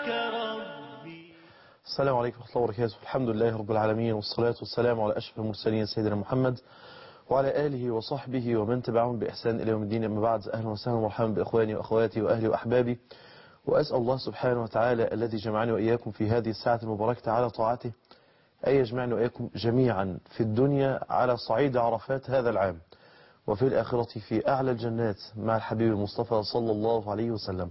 دعاك ربي. السلام عليكم ورحمة الله وبركاته. الحمد لله رب العالمين، والصلاة والسلام على أشرف المرسلين سيدنا محمد وعلى آله وصحبه ومن تبعهم بإحسان إلى يوم الدين. أما بعد، أهلا وسهلا ومرحبا بإخواني وأخواتي وأهلي وأحبابي، وأسأل الله سبحانه وتعالى الذي جمعني وإياكم في هذه الساعة المباركة على طاعته أن يجمعني وإياكم جميعا في الدنيا على صعيد عرفات هذا العام، وفي الآخرة في أعلى الجنات مع الحبيب المصطفى صلى الله عليه وسلم.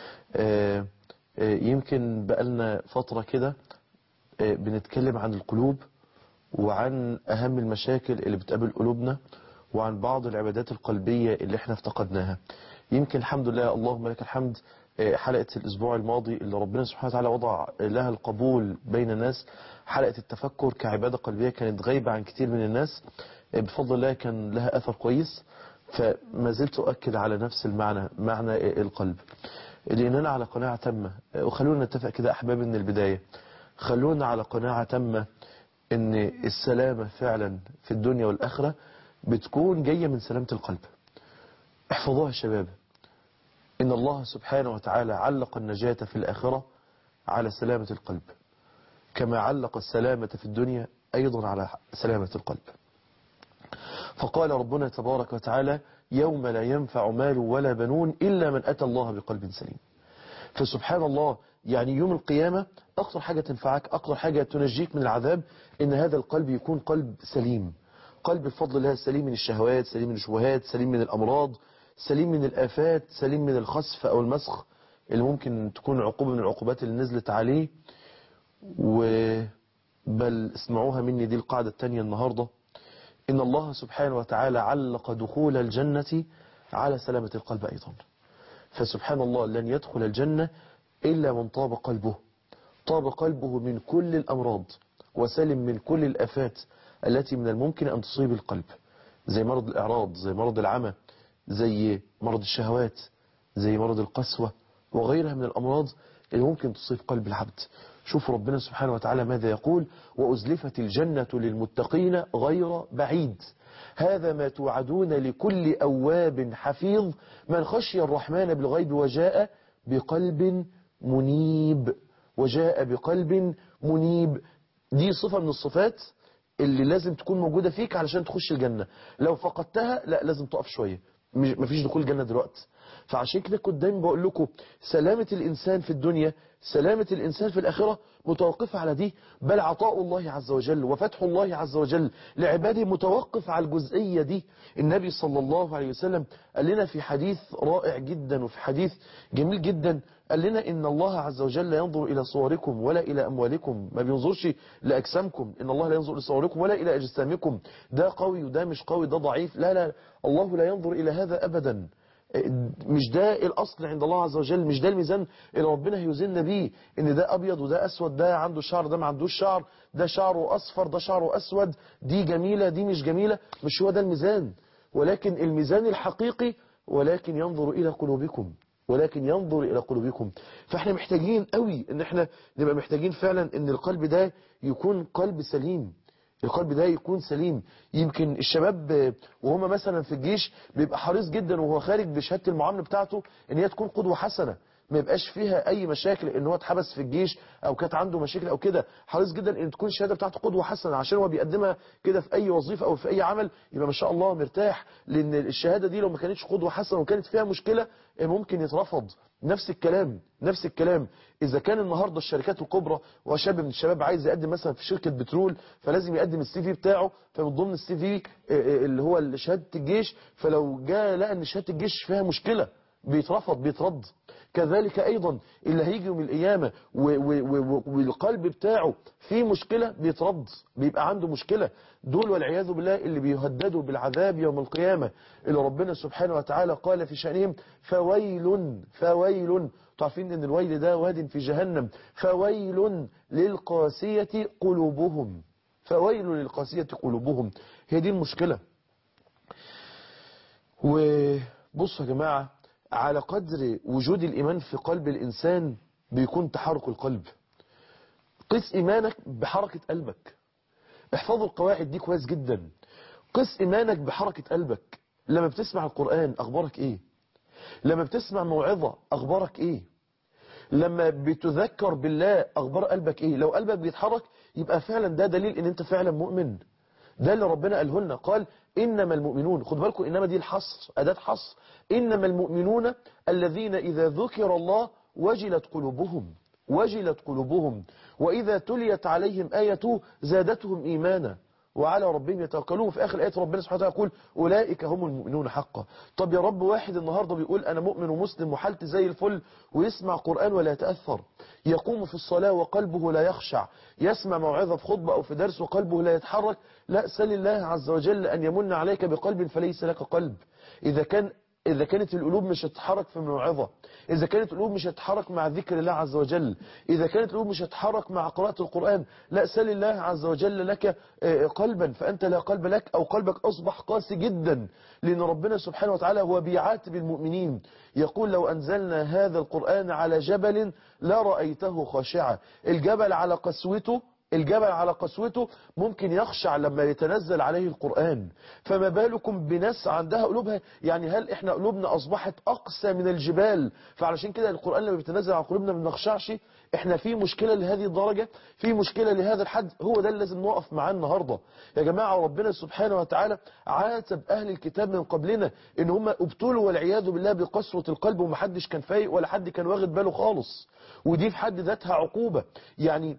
يمكن بقالنا فترة كده بنتكلم عن القلوب وعن أهم المشاكل اللي بتقابل قلوبنا وعن بعض العبادات القلبية اللي احنا افتقدناها. يمكن الحمد لله، اللهم لك الحمد، حلقة الأسبوع الماضي اللي ربنا سبحانه وتعالى وضع لها القبول بين الناس، حلقة التفكر كعبادة قلبية، كانت غايبة عن كتير من الناس. بفضل الله كان لها أثر كويس، فما زلت أؤكد على نفس المعنى، معنى القلب، لأننا على قناعة تامة. وخلونا نتفق كده أحبابي من البداية، خلونا على قناعة تامة ان السلامة فعلا في الدنيا والآخرة بتكون جاية من سلامة القلب. احفظوها يا شباب، ان الله سبحانه وتعالى علق النجاة في الآخرة على سلامة القلب، كما علق السلامة في الدنيا أيضا على سلامة القلب. فقال ربنا تبارك وتعالى: يوم لا ينفع مال ولا بنون إلا من أتى الله بقلب سليم. فسبحان الله، يعني يوم القيامة أكثر حاجة تنفعك، أكثر حاجة تنجيك من العذاب، إن هذا القلب يكون قلب سليم، قلب بفضل الله سليم من الشهوات، سليم من الشبهات، سليم من الأمراض، سليم من الآفات، سليم من الخسف أو المسخ اللي ممكن تكون عقوبة من العقوبات اللي نزلت عليه. بل اسمعوها مني، دي القاعدة الثانية النهاردة: إن الله سبحانه وتعالى علق دخول الجنة على سلامة القلب أيضا. فسبحان الله، لن يدخل الجنة إلا من طاب قلبه، طاب قلبه من كل الأمراض وسلم من كل الآفات التي من الممكن أن تصيب القلب، زي مرض الإعراض، زي مرض العمى، زي مرض الشهوات، زي مرض القسوة، وغيرها من الأمراض اللي ممكن تصيب قلب العبد. شوفوا ربنا سبحانه وتعالى ماذا يقول: وأزلفت الجنة للمتقين غير بعيد، هذا ما توعدون لكل أواب حفيظ من خشي الرحمن بالغيب وجاء بقلب منيب. وجاء بقلب منيب، دي صفة من الصفات اللي لازم تكون موجودة فيك علشان تخش الجنة. لو فقدتها لا، لازم تقف شوية، مفيش دخول الجنة دلوقتي. فعشان كده كنت دايما بقول لكم: سلامة الإنسان في الدنيا، سلامة الإنسان في الآخرة متوقفة على دي، بل عطاء الله عز وجل وفتح الله عز وجل لعباده متوقف على الجزئية دي. النبي صلى الله عليه وسلم قال لنا في حديث رائع جدا وفي حديث جميل جدا، قال لنا: إن الله عز وجل لا ينظر إلى صوركم ولا إلى أموالكم، ما بينظرش لأجسامكم، إن الله لا ينظر إلى صوركم ولا إلى أجسامكم، ده قوي وده مش قوي، ده ضعيف، لا لا، الله لا ينظر إلى هذا أبدا. مش ده الأصل عند الله عز وجل، مش ده الميزان اللي ربنا هيوزننا بيه، ان ده أبيض وده أسود، ده عنده شعر ده ما عندوش شعر، ده شعره أصفر ده شعره أسود، دي جميلة دي مش جميلة، مش هو ده الميزان. ولكن الميزان الحقيقي: ولكن ينظر إلى قلوبكم، ولكن ينظر إلى قلوبكم. فاحنا محتاجين قوي ان احنا نبقى محتاجين فعلا ان القلب ده يكون قلب سليم، القلب ده يكون سليم. يمكن الشباب وهم مثلا في الجيش بيبقى حريص جدا وهو خارج بشهادة المعاملة بتاعته ان هي تكون قدوة حسنة، ما يبقاش فيها اي مشاكل، ان هو اتحبس في الجيش او كانت عنده مشاكل او كده، حريص جدا ان تكون الشهاده بتاعته قدوه حسنه، عشان هو بيقدمها كده في اي وظيفه او في اي عمل يبقى ما شاء الله مرتاح. لان الشهاده دي لو ما كانتش قدوه حسنه وكانت فيها مشكله ممكن يترفض. نفس الكلام، نفس الكلام اذا كان النهارده الشركات الكبرى وشاب من الشباب عايز يقدم مثلا في شركه بترول، فلازم يقدم السي في بتاعه، فمن ضمن السي في اللي هو شهاده الجيش، فلو جاء لقى ان شهاده الجيش فيها مشكله بيترفض بيترد. كذلك أيضا اللي هيجي يوم القيامة والقلب بتاعه فيه مشكلة بيترد، بيبقى عنده مشكلة. دول والعياذ بالله اللي بيهددوا بالعذاب يوم القيامة، اللي ربنا سبحانه وتعالى قال في شأنهم: فويل فويل. تعرفين ان الويل ده واد في جهنم. فويل للقاسية قلوبهم، فويل للقاسية قلوبهم. هي دي المشكلة. وبصوا يا جماعة، على قدر وجود الإيمان في قلب الإنسان بيكون تحرك القلب. قس إيمانك بحركة قلبك. احفظوا القواعد دي كويس جدا. قس إيمانك بحركة قلبك. لما بتسمع القرآن أخبارك إيه؟ لما بتسمع موعظة أخبارك إيه؟ لما بتذكر بالله أخبار قلبك إيه؟ لو قلبك بيتحرك يبقى فعلا ده دليل إن أنت فعلا مؤمن. ده اللي ربنا قاله لنا، قال إنما المؤمنون، خد بالكم إنما دي الحصر، أداة حصر. إنما المؤمنون الذين إذا ذكر الله وجلت قلوبهم، وجلت قلوبهم وإذا تليت عليهم آية زادتهم إيمانا وعلى ربهم يتوكلون. في آخر آية ربنا سبحانه وتعالى يقول أولئك هم المؤمنون حقا. طب يا رب واحد النهاردة بيقول أنا مؤمن ومسلم وحالتي زي الفل، ويسمع قرآن ولا يتأثر، يقوم في الصلاة وقلبه لا يخشع، يسمع موعظة في خطبة أو في درس وقلبه لا يتحرك، لا، سل الله عز وجل أن يمن عليك بقلب فليس لك قلب. إذا كانت القلوب مش هتتحرك في الموعظة، إذا كانت القلوب مش هتتحرك مع ذكر الله عز وجل، إذا كانت القلوب مش هتتحرك مع قراءة القرآن، لا، سل الله عز وجل لك قلبا، فأنت لا قلب لك أو قلبك أصبح قاسي جدا. لأن ربنا سبحانه وتعالى هو بيعاتب المؤمنين، يقول لو أنزلنا هذا القرآن على جبل لرأيته خاشعا. الجبل على قسوته ممكن يخشع لما يتنزل عليه القرآن، فما بالكم بناس عندها قلوبها، يعني هل احنا قلوبنا أصبحت أقسى من الجبال؟ فعلشان كده القرآن لما بيتنزل على قلوبنا ما بنخشعش. احنا في مشكلة لهذه الدرجة، في مشكلة لهذا الحد. هو ده اللي لازم نقف معاه النهاردة يا جماعة. ربنا سبحانه وتعالى عاتب أهل الكتاب من قبلنا إن هم ابتلوا والعياذ بالله بقسوة القلب، ومحدش كان فايق ولا حد كان واخد باله خالص، ودي في حد ذاتها عقوبة. يعني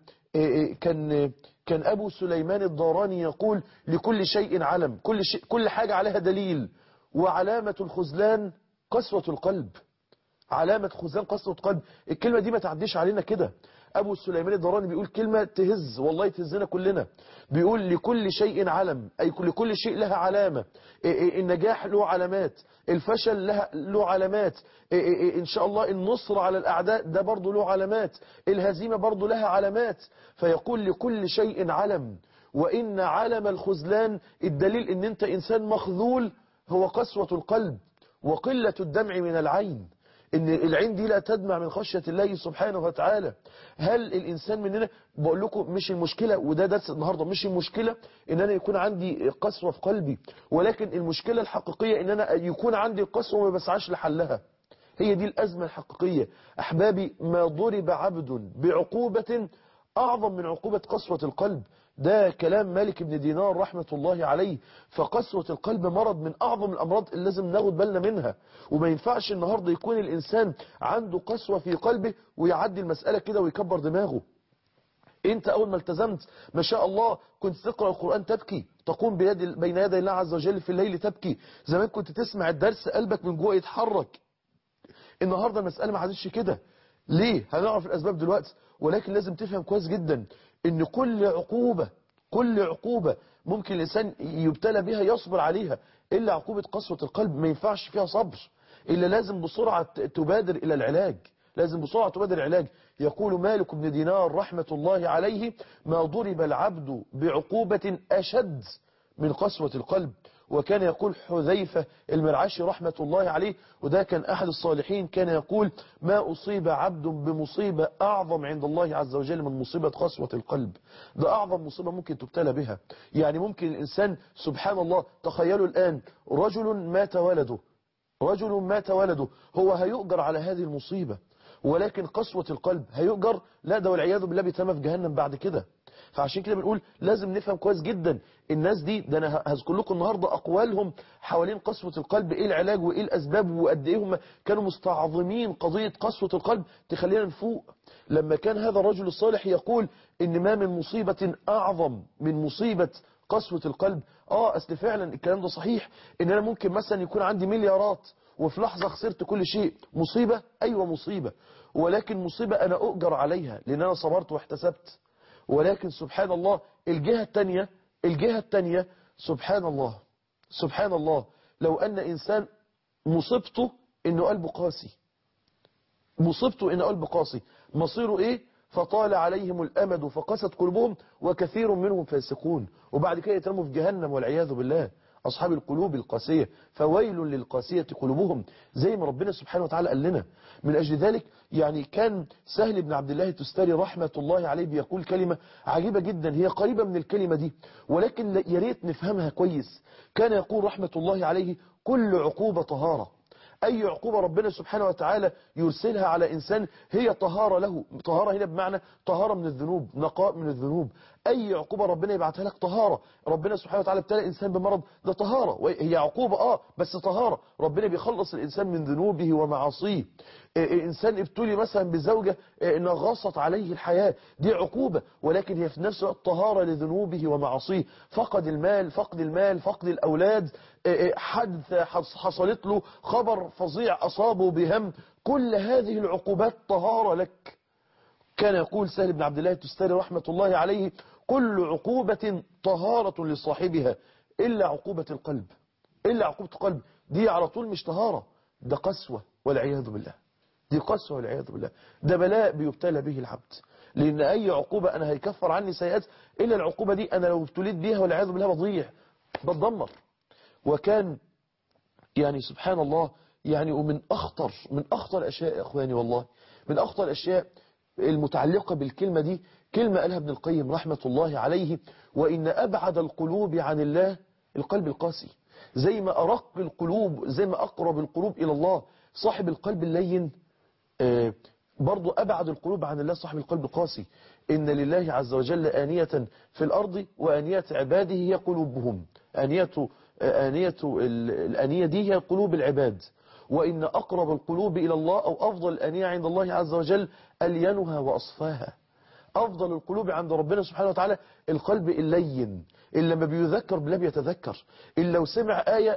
كان أبو سليمان الداراني يقول لكل شيء علم، كل حاجة عليها دليل، وعلامة الخذلان قسوة القلب. علامة خذلان قسوة القلب. الكلمة دي ما تعديش علينا كده. أبو سليمان الداراني بيقول كلمة تهز، والله تهزنا كلنا. بيقول لكل شيء علم، أي لكل شيء لها علامة. النجاح له علامات، الفشل له علامات، إن شاء الله النصر على الأعداء ده برضه له علامات، الهزيمة برضه لها علامات. فيقول لكل شيء علم، وإن علم الخذلان، الدليل إن أنت إنسان مخذول، هو قسوة القلب وقلة الدمع من العين. ان العين دي لا تدمع من خشية الله سبحانه وتعالى. هل الانسان مننا، بقول لكم مش المشكلة، وده درس النهاردة، مش المشكلة ان انا يكون عندي قسوة في قلبي، ولكن المشكلة الحقيقية ان انا يكون عندي قسوة وما بسعاش لحلها. هي دي الازمة الحقيقية. احبابي، ما ضرب عبد بعقوبة اعظم من عقوبة قسوة القلب. ده كلام مالك بن دينار رحمة الله عليه. فقسوة القلب مرض من أعظم الأمراض اللي لازم ناخد بالنا منها. وما ينفعش النهاردة يكون الإنسان عنده قسوة في قلبه ويعدي المسألة كده ويكبر دماغه. انت اول ما التزمت ما شاء الله كنت تقرأ القرآن تبكي، تقوم بين يدي الله عز وجل في الليل تبكي، زمان كنت تسمع الدرس قلبك من جوه يتحرك. النهاردة المسألة ما عادتش كده. ليه؟ هنعرف الأسباب دلوقتي، ولكن لازم تفهم كويس جدا ان كل عقوبة ممكن الإنسان يبتلى بها يصبر عليها، إلا عقوبة قسوة القلب ما ينفعش فيها صبر، إلا لازم بسرعة تبادر إلى العلاج، لازم بسرعة تبادر العلاج. يقول مالك بن دينار رحمة الله عليه ما ضرب العبد بعقوبة أشد من قسوة القلب. وكان يقول حذيفة المرعشي رحمة الله عليه، وده كان أحد الصالحين، كان يقول ما أصيب عبد بمصيبة أعظم عند الله عز وجل من مصيبة قسوة القلب. ده أعظم مصيبة ممكن تبتلى بها. يعني ممكن الإنسان سبحان الله، تخيلوا الآن رجل مات ولده، هو هيؤجر على هذه المصيبة، ولكن قسوة القلب هيؤجر؟ لا، ده والعياذ بالله بيتم في جهنم بعد كده. فعشان كده بنقول لازم نفهم كويس جدا الناس دي. ده انا هذكر لكم النهارده اقوالهم حوالين قسوة القلب، ايه العلاج وايه الاسباب، وقد ايه هم كانوا مستعظمين قضية قسوة القلب تخلينا نفوق. لما كان هذا الرجل الصالح يقول ان ما من مصيبة اعظم من مصيبة قسوة القلب. اصل فعلا الكلام ده صحيح، ان انا ممكن مثلا يكون عندي مليارات وفي لحظة خسرت كل شيء. مصيبة، ايوه مصيبة، ولكن مصيبة انا اؤجر عليها لان انا صبرت واحتسبت. ولكن سبحان الله الجهة التانية سبحان الله لو أن إنسان مصيبته إنه قلبه قاسي، مصيره إيه؟ فطال عليهم الأمد فقست قلوبهم وكثير منهم فاسقون، وبعد كده يترموا في جهنم والعياذ بالله. أصحاب القلوب القاسية فويل للقاسية قلوبهم، زي ما ربنا سبحانه وتعالى قال لنا. من أجل ذلك يعني كان سهل بن عبد الله التستاري رحمة الله عليه بيقول كلمة عجيبة جدا، هي قريبة من الكلمة دي ولكن يا ريت نفهمها كويس. كان يقول رحمة الله عليه كل عقوبة طهارة، أي عقوبة ربنا سبحانه وتعالى يرسلها على إنسان هي طهارة له. طهارة هنا بمعنى طهارة من الذنوب، نقاء من الذنوب. أي عقوبة ربنا يبعتها لك طهارة. ربنا سبحانه وتعالى ابتلى إنسان بمرض، ده طهارة، هي عقوبة بس طهارة. ربنا بيخلص الإنسان من ذنوبه ومعاصيه. إنسان ابتلي مثلا بزوجة نغصت عليه الحياة، دي عقوبة، ولكن هي في نفس الوقت طهارة لذنوبه ومعاصيه. فقد المال، فقد الأولاد، حدث حصلت له، خبر فظيع أصابه بهم، كل هذه العقوبات طهارة لك. كان يقول سهل بن عبد الله التستاري رحمة الله عليه: كل عقوبة طهارة لصاحبها إلا عقوبة القلب. إلا عقوبة القلب دي على طول مش طهارة، ده قسوة والعياذ بالله. دي قسوة والعياذ بالله، ده بلاء بيبتلى به العبد. لأن أي عقوبة أنا هيكفر عني سيئات، إلا العقوبة دي أنا لو ابتليت بيها والعياذ بالله بضيع، بتدمر. وكان يعني سبحان الله، يعني ومن أخطر الأشياء يا أخواني، والله من أخطر الأشياء المتعلقة بالكلمة دي، كلمة قالها ابن القيم رحمة الله عليه: وإن أبعد القلوب عن الله القلب القاسي. زي ما أرق القلوب، زي ما أقرب القلوب إلى الله صاحب القلب اللين، برضو أبعد القلوب عن الله صاحب القلب القاسي. إن لله عز وجل آنية في الأرض، وآنية عباده هي قلوبهم. الآنية دي هي قلوب العباد. وإن أقرب القلوب إلى الله، أو أفضل الآنية عند الله عز وجل، ألينها وأصفاها. أفضل القلوب عند ربنا سبحانه وتعالى القلب اللين، اللي لما بيذكر بالله بيتذكر، اللي لو سمع آية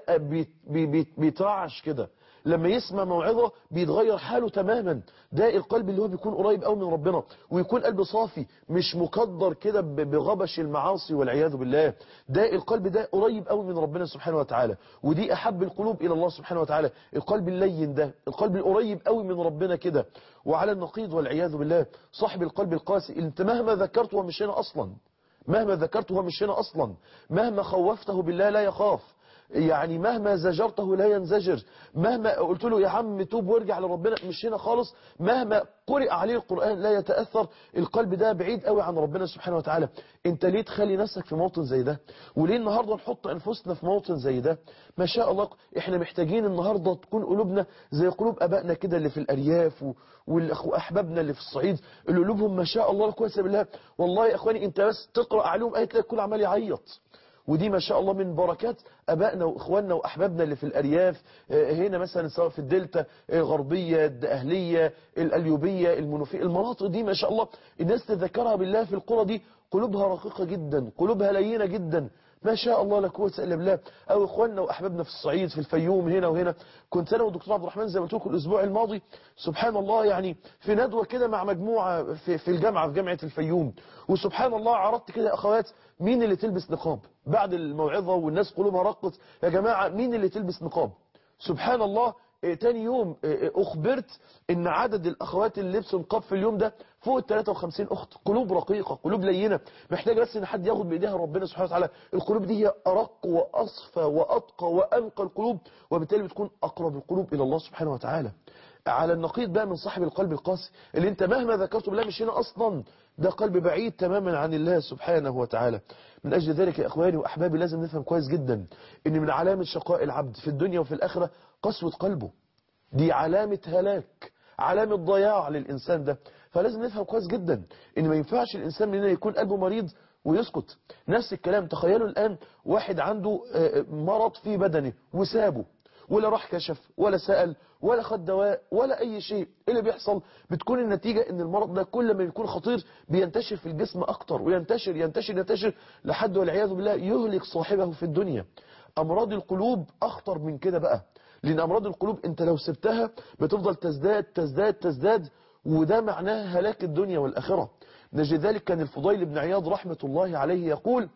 بيترعش كده، لما يسمع موعظة بيتغير حاله تماما. ده القلب اللي هو بيكون قريب قوي من ربنا، ويكون قلب صافي مش مقدر كده بغبش المعاصي والعياذ بالله. ده القلب ده قريب قوي من ربنا سبحانه وتعالى، ودي أحب القلوب إلى الله سبحانه وتعالى، القلب اللين ده، القلب القريب قوي من ربنا كده. وعلى النقيض والعياذ بالله صاحب القلب القاسي، انت مهما ذكرته هو مش هنا أصلا، مهما ذكرته هو مش هنا أصلا، مهما خوفته بالله لا يخاف، يعني مهما زجرته لا ينزجر، مهما قلت له يا عم توب وارجع لربنا مش هنا خالص، مهما قرئ عليه القرآن لا يتأثر. القلب ده بعيد قوي عن ربنا سبحانه وتعالى. انت ليه تخلي نفسك في موطن زي ده؟ وليه النهاردة نحط أنفسنا في موطن زي ده؟ ما شاء الله احنا محتاجين النهاردة تكون قلوبنا زي قلوب أبائنا كده اللي في الأرياف وأحبابنا اللي في الصعيد، اللي قلوبهم ما شاء الله كويسة بالله. والله يا أخواني انت بس تقرأ عليهم آية تلاقي الكل عمال يعيط. ودي ما شاء الله من بركات أبائنا وإخواننا وأحبابنا اللي في الأرياف هنا مثلا، سواء في الدلتا، غربية، الدقهلية، الأليوبية، المنوفية، المناطق دي ما شاء الله الناس تذكرها بالله في القرى دي قلوبها رقيقة جدا، قلوبها لينة جدا، ما شاء الله لا قوة إلا بالله. أو إخواننا وأحبابنا في الصعيد، في الفيوم، هنا وهنا. كنت أنا والدكتور عبد الرحمن زي ما قلت لكم الأسبوع الماضي سبحان الله، يعني في ندوة كده مع مجموعة في الجامعة، في جامعة الفيوم. وسبحان الله عرضت كده يا أخوات مين اللي تلبس نقاب بعد الموعظة، والناس قلوبها رقت يا جماعة مين اللي تلبس نقاب. سبحان الله تاني يوم أخبرت إن عدد الأخوات اللي لبسوا نقاب في اليوم ده فوق 53 أخت. قلوب رقيقة، قلوب لينة، محتاج بس إن حد ياخد بإيديها ربنا سبحانه وتعالى. القلوب دي هي أرق وأصفى وأتقى وأنقى القلوب، وبالتالي بتكون أقرب القلوب إلى الله سبحانه وتعالى. على النقيض بقى من صاحب القلب القاسي، اللي انت مهما ذكرته بالله مش هنا أصلا، ده قلب بعيد تماما عن الله سبحانه وتعالى. من أجل ذلك يا أخواني وأحبابي لازم نفهم كويس جدا إن من علامة شقاء العبد في الدنيا وفي الآخرة قسوة قلبه. دي علامة هلاك، علامة ضياع للإنسان ده. فلازم نفهم كويس جدا إن ما ينفعش الإنسان مننا يكون قلبه مريض ويسكت. نفس الكلام تخيلوا الآن واحد عنده مرض في بدنه وسابه، ولا راح كشف ولا سأل ولا خد دواء ولا أي شيء. إيه اللي بيحصل؟ بتكون النتيجة إن المرض ده كل ما يكون خطير بينتشر في الجسم أكتر، وينتشر ينتشر ينتشر لحد والعياذ بالله يهلك صاحبه في الدنيا. أمراض القلوب أخطر من كده بقى، لأن أمراض القلوب أنت لو سبتها بتفضل تزداد تزداد تزداد، وده معناه هلاك الدنيا والآخرة. نجد ذلك كان الفضيل بن عياض رحمة الله عليه يقول: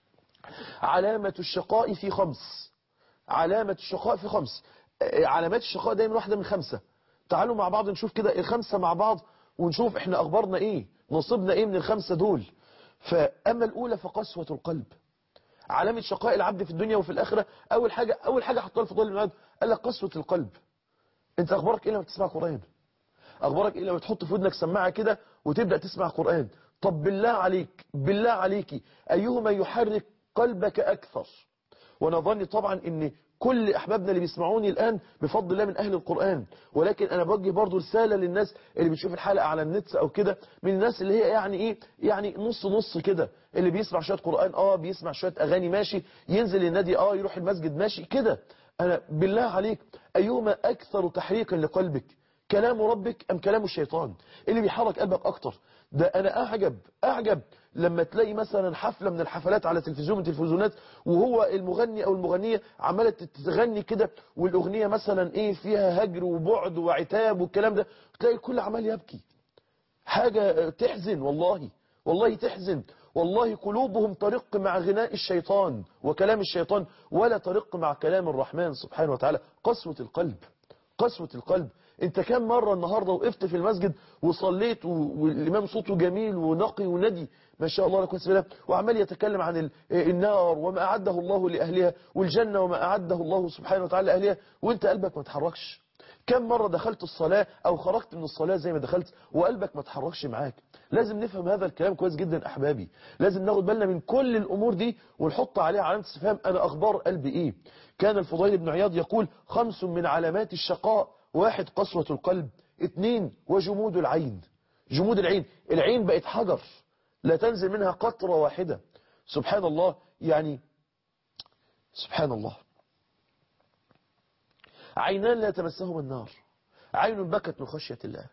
علامة الشقاء في خمس. علامة الشقاء في خمس. علامات الشقاء دايما واحدة من خمسة. تعالوا مع بعض نشوف كده الخمسة مع بعض، ونشوف احنا أخبارنا ايه، نصيبنا ايه من الخمسة دول. فأما الأولى فقسوة القلب. علامة شقاء العبد في الدنيا وفي الآخرة أول حاجة حطها الفضيل بن عياض، قال لك قسوة القلب. انت أخبارك ايه لما تسمع قرآن؟ أخبارك ايه لما تحط في ودنك سماعة كده وتبدأ تسمع قرآن؟ طب بالله عليك، بالله عليكي، أيهما يحرك قلبك أكثر؟ وانا ظني طبعا ان كل أحبابنا اللي بيسمعوني الآن بفضل الله من أهل القرآن، ولكن أنا بوجه برضو رسالة للناس اللي بتشوف الحلقة على النت أو كده، من الناس اللي هي يعني إيه، يعني نص نص كده، اللي بيسمع شوية قرآن بيسمع شوية أغاني ماشي، ينزل النادي يروح المسجد ماشي كده. أنا بالله عليك أيهما أكثر تحريكا لقلبك، كلام ربك أم كلام الشيطان؟ اللي بيحرك قلبك أكتر؟ ده أنا أعجب لما تلاقي مثلا حفلة من الحفلات على تلفزيون من التلفزيونات، وهو المغني أو المغنية عمالة تغني كده، والأغنية مثلا إيه فيها هجر وبعد وعتاب والكلام ده، تلاقي الكل عمال يبكي. حاجة تحزن والله تحزن. والله قلوبهم ترق مع غناء الشيطان وكلام الشيطان، ولا ترق مع كلام الرحمن سبحانه وتعالى. قسوة القلب. انت كم مرة النهاردة وقفت في المسجد وصليت والإمام صوته جميل ونقي وندي ما شاء الله لك وسبيله، وعمال يتكلم عن النار وما أعده الله لأهلها، والجنة وما أعده الله سبحانه وتعالى لأهلها، وانت قلبك ما تحركش. كم مرة دخلت الصلاة أو خرجت من الصلاة زي ما دخلت وقلبك ما تحركش معاك؟ لازم نفهم هذا الكلام كويس جدا أحبابي. لازم ناخد بالنا من كل الأمور دي ونحط عليها علامة استفهام. أنا أخبار قلبي إيه؟ كان الفضيل بن عياض يقول 5 من علامات الشقاء: 1 قسوة القلب، 2 وجمود العين. جمود العين بقت حجر لا تنزل منها قطرة واحدة. سبحان الله، يعني سبحان الله. عينان لا تمسهما النار، عين بكت من خشية الله.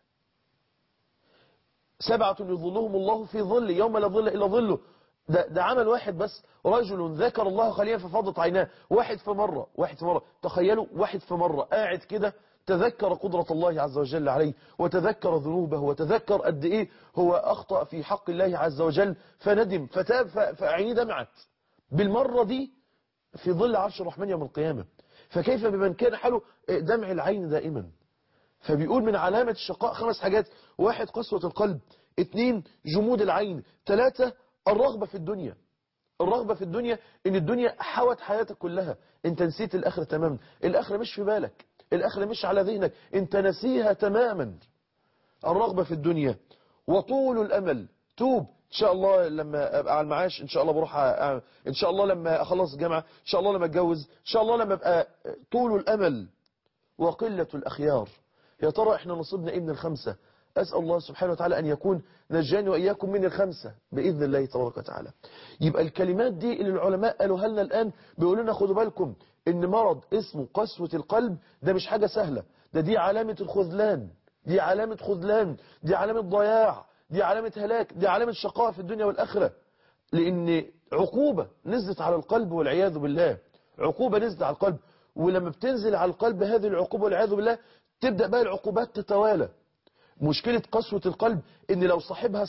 7 يظلهم الله في ظل يوم لا ظل إلا ظله. ده عمل واحد بس، رجل ذكر الله خاليا ففاضت عيناه. واحد في مرة تخيلوا، واحد في مرة قاعد كده تذكر قدرة الله عز وجل عليه، وتذكر ذنوبه، وتذكر قد إيه هو أخطأ في حق الله عز وجل، فندم فتاب فعينيه دمعت بالمرة دي في ظل عرش الرحمن يوم القيامة. فكيف بمن كان حاله دمع العين دائما؟ فبيقول من علامة الشقاء 5 حاجات: 1 قسوة القلب، 2 جمود العين، 3 الرغبة في الدنيا. الرغبة في الدنيا، ان الدنيا حوت حياتك كلها، انت نسيت الآخرة تماما، الآخرة مش في بالك، الآخرة مش على ذهنك، انت نسيها تماما. الرغبة في الدنيا. وطول الأمل، توب إن شاء الله لما أبقى على المعاش، إن شاء الله بروح إن شاء الله لما أخلص الجامعة، إن شاء الله لما أتجوز، إن شاء الله لما أبقى. طول الأمل. وقلة الأخيار. يا ترى إحنا نصيبنا إيه من ال5؟ أسأل الله سبحانه وتعالى أن يكون نجاني وإياكم من ال5 بإذن الله تبارك وتعالى. يبقى الكلمات دي اللي العلماء قالوها لنا الآن، بيقولوا لنا خدوا بالكم إن مرض اسمه قسوة القلب ده مش حاجة سهلة، دي علامة الخذلان، دي علامة خذلان، دي علامة ضياع، دي علامة هلاك، دي علامة شقاء في الدنيا والآخرة. لأن عقوبة نزلت على القلب والعياذ بالله، عقوبة نزلت على القلب. ولما بتنزل على القلب هذه العقوبة والعياذ بالله، تبدأ بقى العقوبات تتوالى. مشكلة قسوة القلب إن لو صاحبها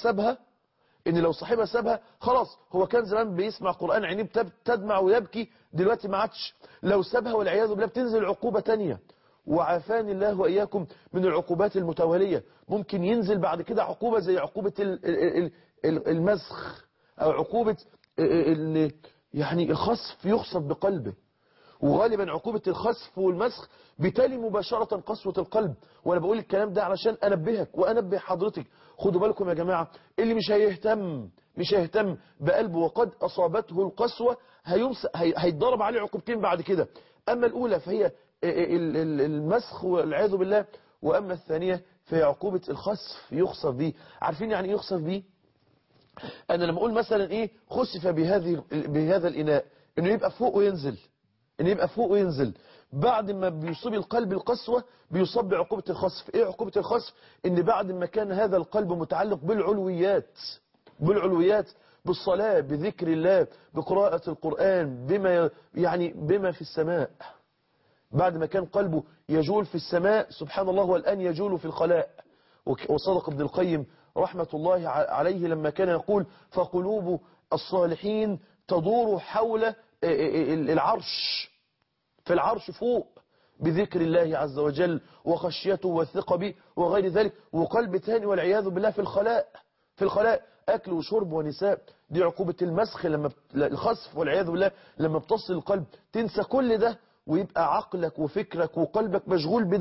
سابها خلاص، هو كان زمان بيسمع قرآن عينيه تدمع ويبكي، دلوقتي ما عادش. لو سابها والعياذ بالله بتنزل عقوبة تانية. وعافاني الله وإياكم من العقوبات المتوالية. ممكن ينزل بعد كده عقوبة زي عقوبة المسخ، أو عقوبة يعني الخسف، يخسف بقلبه. وغالبا عقوبة الخسف والمسخ بتالي مباشرة قسوة القلب. وأنا بقول الكلام ده علشان أنبهك وأنبه حضرتك. خدوا بالكم يا جماعة، اللي مش هيهتم بقلبه وقد أصابته القسوة هيتضرب عليه عقوبتين بعد كده. أما الأولى فهي المسخ والعياذ بالله، وأما الثانية فهي عقوبة الخسف، يخسف به. عارفين يعني ايه يخسف به؟ أنا لما أقول مثلا إيه خسف بهذا الإناء، إنه يبقى فوق وينزل. بعد ما بيصيب القلب القسوة بيصاب بعقوبة الخسف. إيه عقوبة الخسف؟ إن بعد ما كان هذا القلب متعلق بالعلويات، بالصلاة، بذكر الله، بقراءة القرآن، بما في السماء، بعد ما كان قلبه يجول في السماء سبحان الله، والآن يجول في الخلاء. وصدق ابن القيم رحمة الله عليه لما كان يقول: فقلوب الصالحين تدور حول العرش، في العرش فوق، بذكر الله عز وجل وخشيته والثقة به وغير ذلك. وقلب تاني والعياذ بالله في الخلاء أكل وشرب ونساء. دي عقوبة المسخ، الخسف والعياذ بالله، لما بتصل القلب تنسى كل ده، ويبقى عقلك وفكرك وقلبك مشغول بده،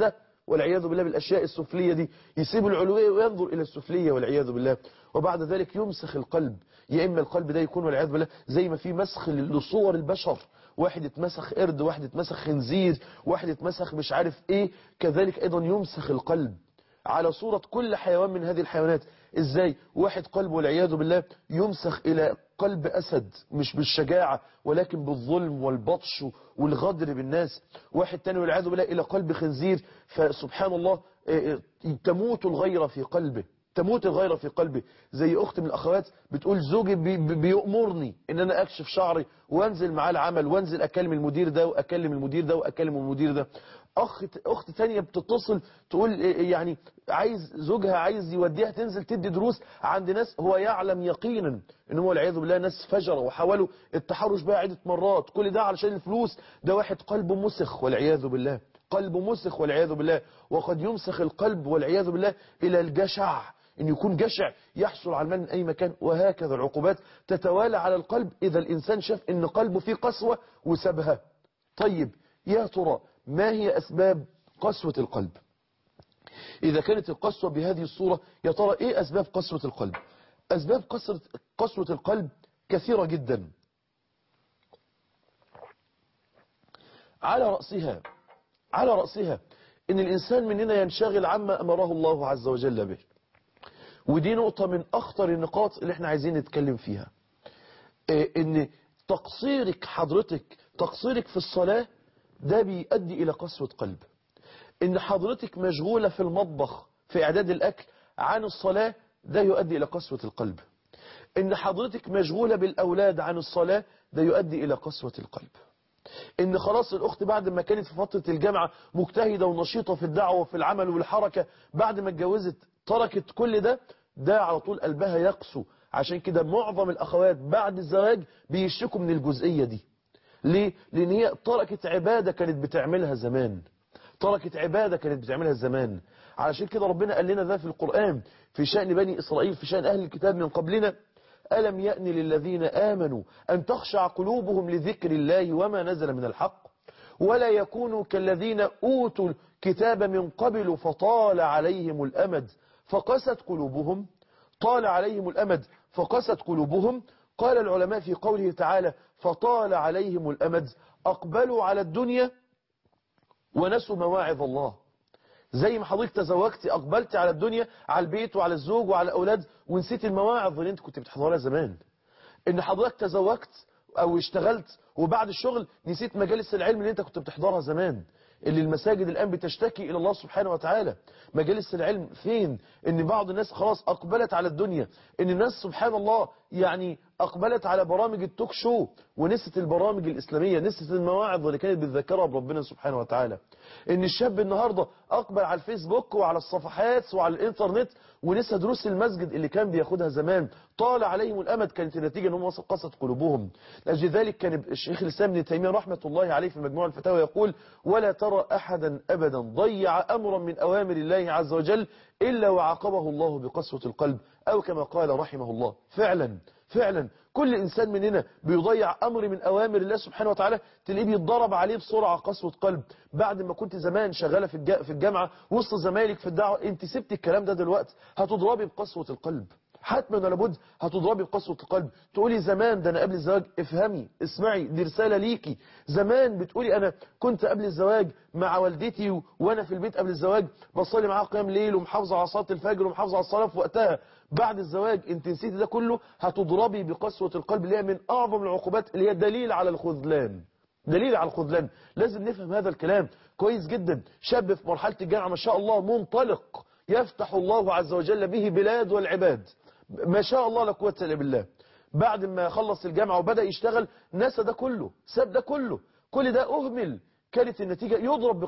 والعياذ بالله بالأشياء السفلية دي، يسيب العلوية وينظر إلى السفلية والعياذ بالله. وبعد ذلك يمسخ القلب، يا إما القلب ده يكون والعياذ بالله زي ما في مسخ لصور البشر، واحد اتمسخ قرد، واحد اتمسخ خنزير، واحد اتمسخ مش عارف ايه، كذلك ايضا يمسخ القلب على صورة كل حيوان من هذه الحيوانات. ازاي؟ واحد قلبه والعياذ بالله يمسخ الى قلب اسد، مش بالشجاعة ولكن بالظلم والبطش والغدر بالناس. واحد تاني والعياذ بالله الى قلب خنزير، فسبحان الله تموت الغيرة في قلبه، تموت الغيرة في قلبي. زي أخت من الأخوات بتقول زوجي بيأمرني إن أنا أكشف شعري وأنزل معاه العمل، وأنزل أكلم المدير ده وأكلم المدير ده وأكلم المدير ده. أخت تانية بتتصل تقول يعني زوجها عايز يوديها تنزل تدي دروس عند ناس هو يعلم يقينا إن هو والعياذ بالله ناس فجرة وحاولوا التحرش بها عدة مرات، كل ده علشان الفلوس. ده واحد قلبه مسخ والعياذ بالله، قلب مسخ والعياذ بالله. وقد يمسخ القلب والعياذ بالله إلى الجشع، إن يكون جشع يحصل على المال من أي مكان. وهكذا العقوبات تتوالى على القلب إذا الإنسان شاف إن قلبه فيه قسوة وسابها. طيب يا ترى ما هي أسباب قسوة القلب؟ إذا كانت القسوة بهذه الصورة، يا ترى إيه أسباب قسوة القلب؟ أسباب قسوة القلب كثيرة جدا، على رأسها إن الإنسان مننا ينشغل عما أمره الله عز وجل به. ودي نقطة من أخطر النقاط اللي احنا عايزين نتكلم فيها. إن تقصيرك في الصلاة ده بيؤدي إلى قسوة قلب. إن حضرتك مشغولة في المطبخ في إعداد الأكل عن الصلاة ده يؤدي إلى قسوة القلب. إن حضرتك مشغولة بالأولاد عن الصلاة ده يؤدي إلى قسوة القلب. إن خلاص الأخت بعد ما كانت في فترة الجامعة مجتهدة ونشيطة في الدعوة وفي العمل والحركة، بعد ما اتجوزت تركت كل ده على طول قلبها يقسو. عشان كده معظم الأخوات بعد الزواج بيشتكوا من الجزئية دي. ليه؟ لأن هي تركت عبادة كانت بتعملها زمان. علشان كده ربنا قال لنا ده في القرآن في شأن بني إسرائيل، في شأن أهل الكتاب من قبلنا: ألم يأن للذين آمنوا أن تخشع قلوبهم لذكر الله وما نزل من الحق ولا يكونوا كالذين أوتوا الكتاب من قبل فطال عليهم الأمد فقست قلوبهم. قال العلماء في قوله تعالى فطال عليهم الأمد أقبلوا على الدنيا ونسوا مواعظ الله. زي ما حضرتك تزوجتي أقبلت على الدنيا، على البيت وعلى الزوج وعلى الأولاد، ونسيت المواعظ اللي انت كنت بتحضرها زمان. ان حضرتك تزوجت أو اشتغلت وبعد الشغل نسيت مجالس العلم اللي انت كنت بتحضرها زمان، اللي المساجد الآن بتشتكي إلى الله سبحانه وتعالى. مجالس العلم فين؟ ان بعض الناس خلاص أقبلت على الدنيا، ان الناس سبحان الله يعني أقبلت على برامج التوك شو ونسيت البرامج الإسلامية، نسيت المواعظ اللي كانت بتذكرها بربنا سبحانه وتعالى. ان الشاب النهاردة أقبل على الفيسبوك وعلى الصفحات وعلى الإنترنت ونسى دروس المسجد اللي كان بياخدها زمان. طال عليهم الأمد، كانت النتيجة أنهم قست قلوبهم. لأجل ذلك كان الشيخ الإسلام ابن تيمية رحمة الله عليه في مجموع الفتاوى يقول: ولا ترى أحدا أبدا ضيع أمرا من أوامر الله عز وجل إلا وعاقبه الله بقسوة القلب، أو كما قال رحمه الله. فعلا كل إنسان مننا بيضيع أمر من أوامر الله سبحانه وتعالى تلاقيه بيتضرب عليه بسرعة قسوة قلب. بعد ما كنت زمان شغالة في الجامعة وسط زمايلك في الدعوة، انت سبت الكلام ده دلوقتي هتضربي بقسوة القلب، حتما ولا بد هتضربي بقسوة القلب. تقولي زمان ده أنا قبل الزواج، افهمي اسمعي دي رسالة ليكي. زمان بتقولي أنا كنت قبل الزواج مع والدتي وأنا في البيت قبل الزواج بصلي معاها قيام ليل ومحافظة على صلاة الفجر ومحافظة على الصلاة في وقتها. بعد الزواج انت نسيتي ده كله، هتضربي بقسوة القلب اللي هي من أعظم العقوبات، اللي هي دليل على الخذلان. لازم نفهم هذا الكلام كويس جدا. شاب في مرحلة الجامعة ما شاء الله منطلق، يفتح الله عز وجل به بلاد والعباد، ما شاء الله لا قوة إلا بالله. بعد ما خلص الجامعة وبدأ يشتغل نسى ده كله، ساب ده كله، كل ده أهمل. كانت النتيجة يضرب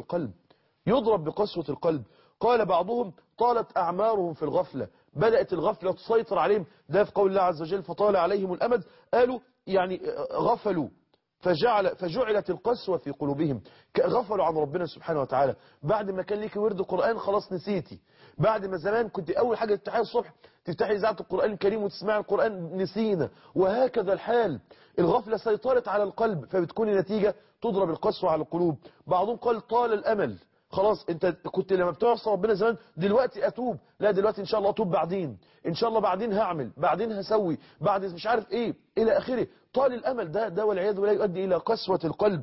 بقسوة القلب. قال بعضهم: طالت أعمارهم في الغفلة، بدأت الغفلة تسيطر عليهم. ده في قول الله عز وجل فطال عليهم الأمد، قالوا يعني غفلوا فجعلت القسوة في قلوبهم، غفلوا عن ربنا سبحانه وتعالى. بعد ما كان ليك ورد قرآن خلاص نسيتي. بعد ما زمان كنت أول حاجة تفتحي الصبح تفتحي إذاعة القرآن الكريم وتسمعي القرآن، نسينا. وهكذا الحال، الغفلة سيطرت على القلب، فبتكون النتيجة تضرب القسوة على القلوب. بعضهم قال طال الأمل، خلاص انت كنت لما بتعصى ربنا زمان دلوقتي اتوب، لا دلوقتي ان شاء الله اتوب، بعدين ان شاء الله بعدين هعمل، بعدين هسوي، بعد مش عارف ايه الى اخره. طال الامل ده والعياذ بالله يؤدي الى قسوة القلب.